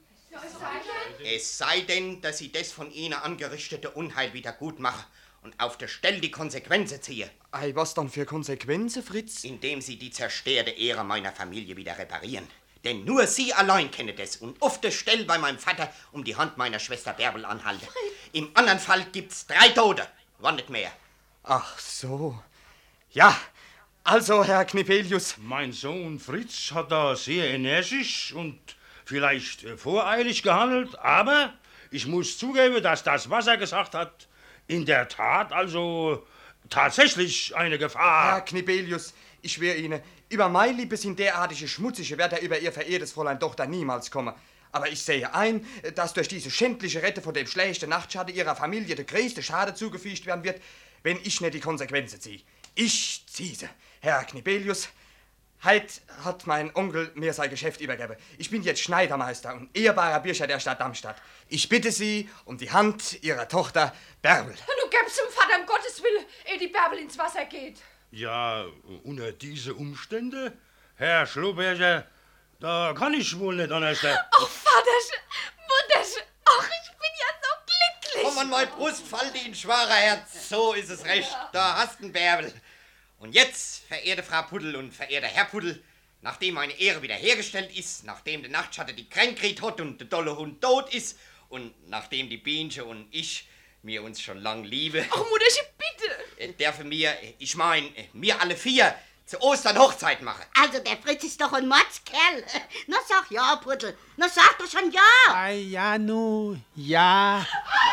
Es sei denn, dass Sie das von Ihnen angerichtete Unheil wieder gut machen und auf der Stelle die Konsequenzen ziehe. Ei, was dann für Konsequenzen, Fritz? Indem Sie die zerstörte Ehre meiner Familie wieder reparieren. Denn nur Sie allein kennen das und auf der Stelle bei meinem Vater um die Hand meiner Schwester Bärbel anhalte. Im anderen Fall gibt's 3 Tote, wann nicht mehr. Ach so. Ja, also, Herr Knipelius. Mein Sohn Fritz hat da sehr energisch und vielleicht voreilig gehandelt, aber ich muss zugeben, dass das, was er gesagt hat, in der Tat also tatsächlich eine Gefahr... Herr Knipelius, ich schwöre Ihnen, über mein Liebes in derartige schmutzige wird er über Ihr verehrtes Fräulein Tochter niemals kommen. Aber ich sehe ein, dass durch diese schändliche Rette von dem schlechten Nachtschatten Ihrer Familie der größte Schade zugefügt werden wird, wenn ich nicht die Konsequenzen ziehe. Ich ziehe sie. Herr Knipelius, heut hat mein Onkel mir sein Geschäft übergeben. Ich bin jetzt Schneidermeister und ehrbarer Bürger der Stadt Darmstadt. Ich bitte Sie um die Hand Ihrer Tochter Bärbel. Du gibst dem Vater um Gottes Willen, ehe die Bärbel ins Wasser geht. Ja, unter diese Umstände, Herr Schloberger, da kann ich wohl nicht anders. Ach, Vaterchen, Mutterchen, ach, ich bin ja so glücklich. Komm an meine Brust, fall die in schwacher Herz. So ist es recht, da hast du Bärbel. Und jetzt, verehrte Frau Puttel und verehrter Herr Puttel, nachdem meine Ehre wiederhergestellt ist, nachdem der Nachtschatten die Krankheit hat und der dolle Hund tot ist und nachdem die Bienche und ich mir uns schon lang liebe... Ach, Mutterchen, bitte! Dürfen wir, ich mein, wir alle 4 zu Ostern Hochzeit machen. Also, der Fritz ist doch ein Mordskerl. Na, sag ja, Puttel. Na, sag doch schon ja. Ei, ja, nu, ja.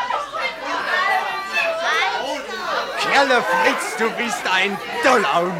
Kerle Fritz, du bist ein Dollaum.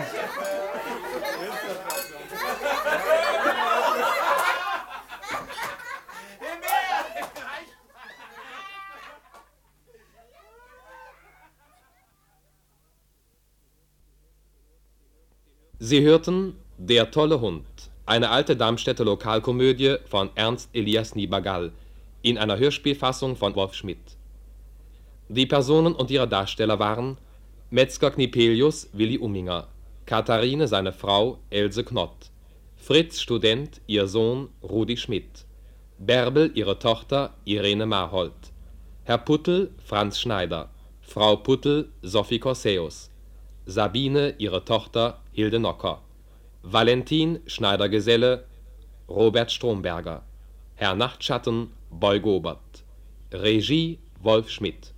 Sie hörten Der tolle Hund, eine alte Darmstädter Lokalkomödie von Ernst Elias Niebagall in einer Hörspielfassung von Wolf Schmidt. Die Personen und ihre Darsteller waren Metzger Knipelius Willi Umminger, Katharine seine Frau Else Knott, Fritz Student ihr Sohn Rudi Schmidt, Bärbel ihre Tochter Irene Marhold, Herr Puttel Franz Schneider, Frau Puttel Sophie Corseus, Sabine ihre Tochter Hilde Nocker, Valentin Schneidergeselle Robert Stromberger, Herr Nachtschatten Boy Gobert, Regie Wolf Schmidt.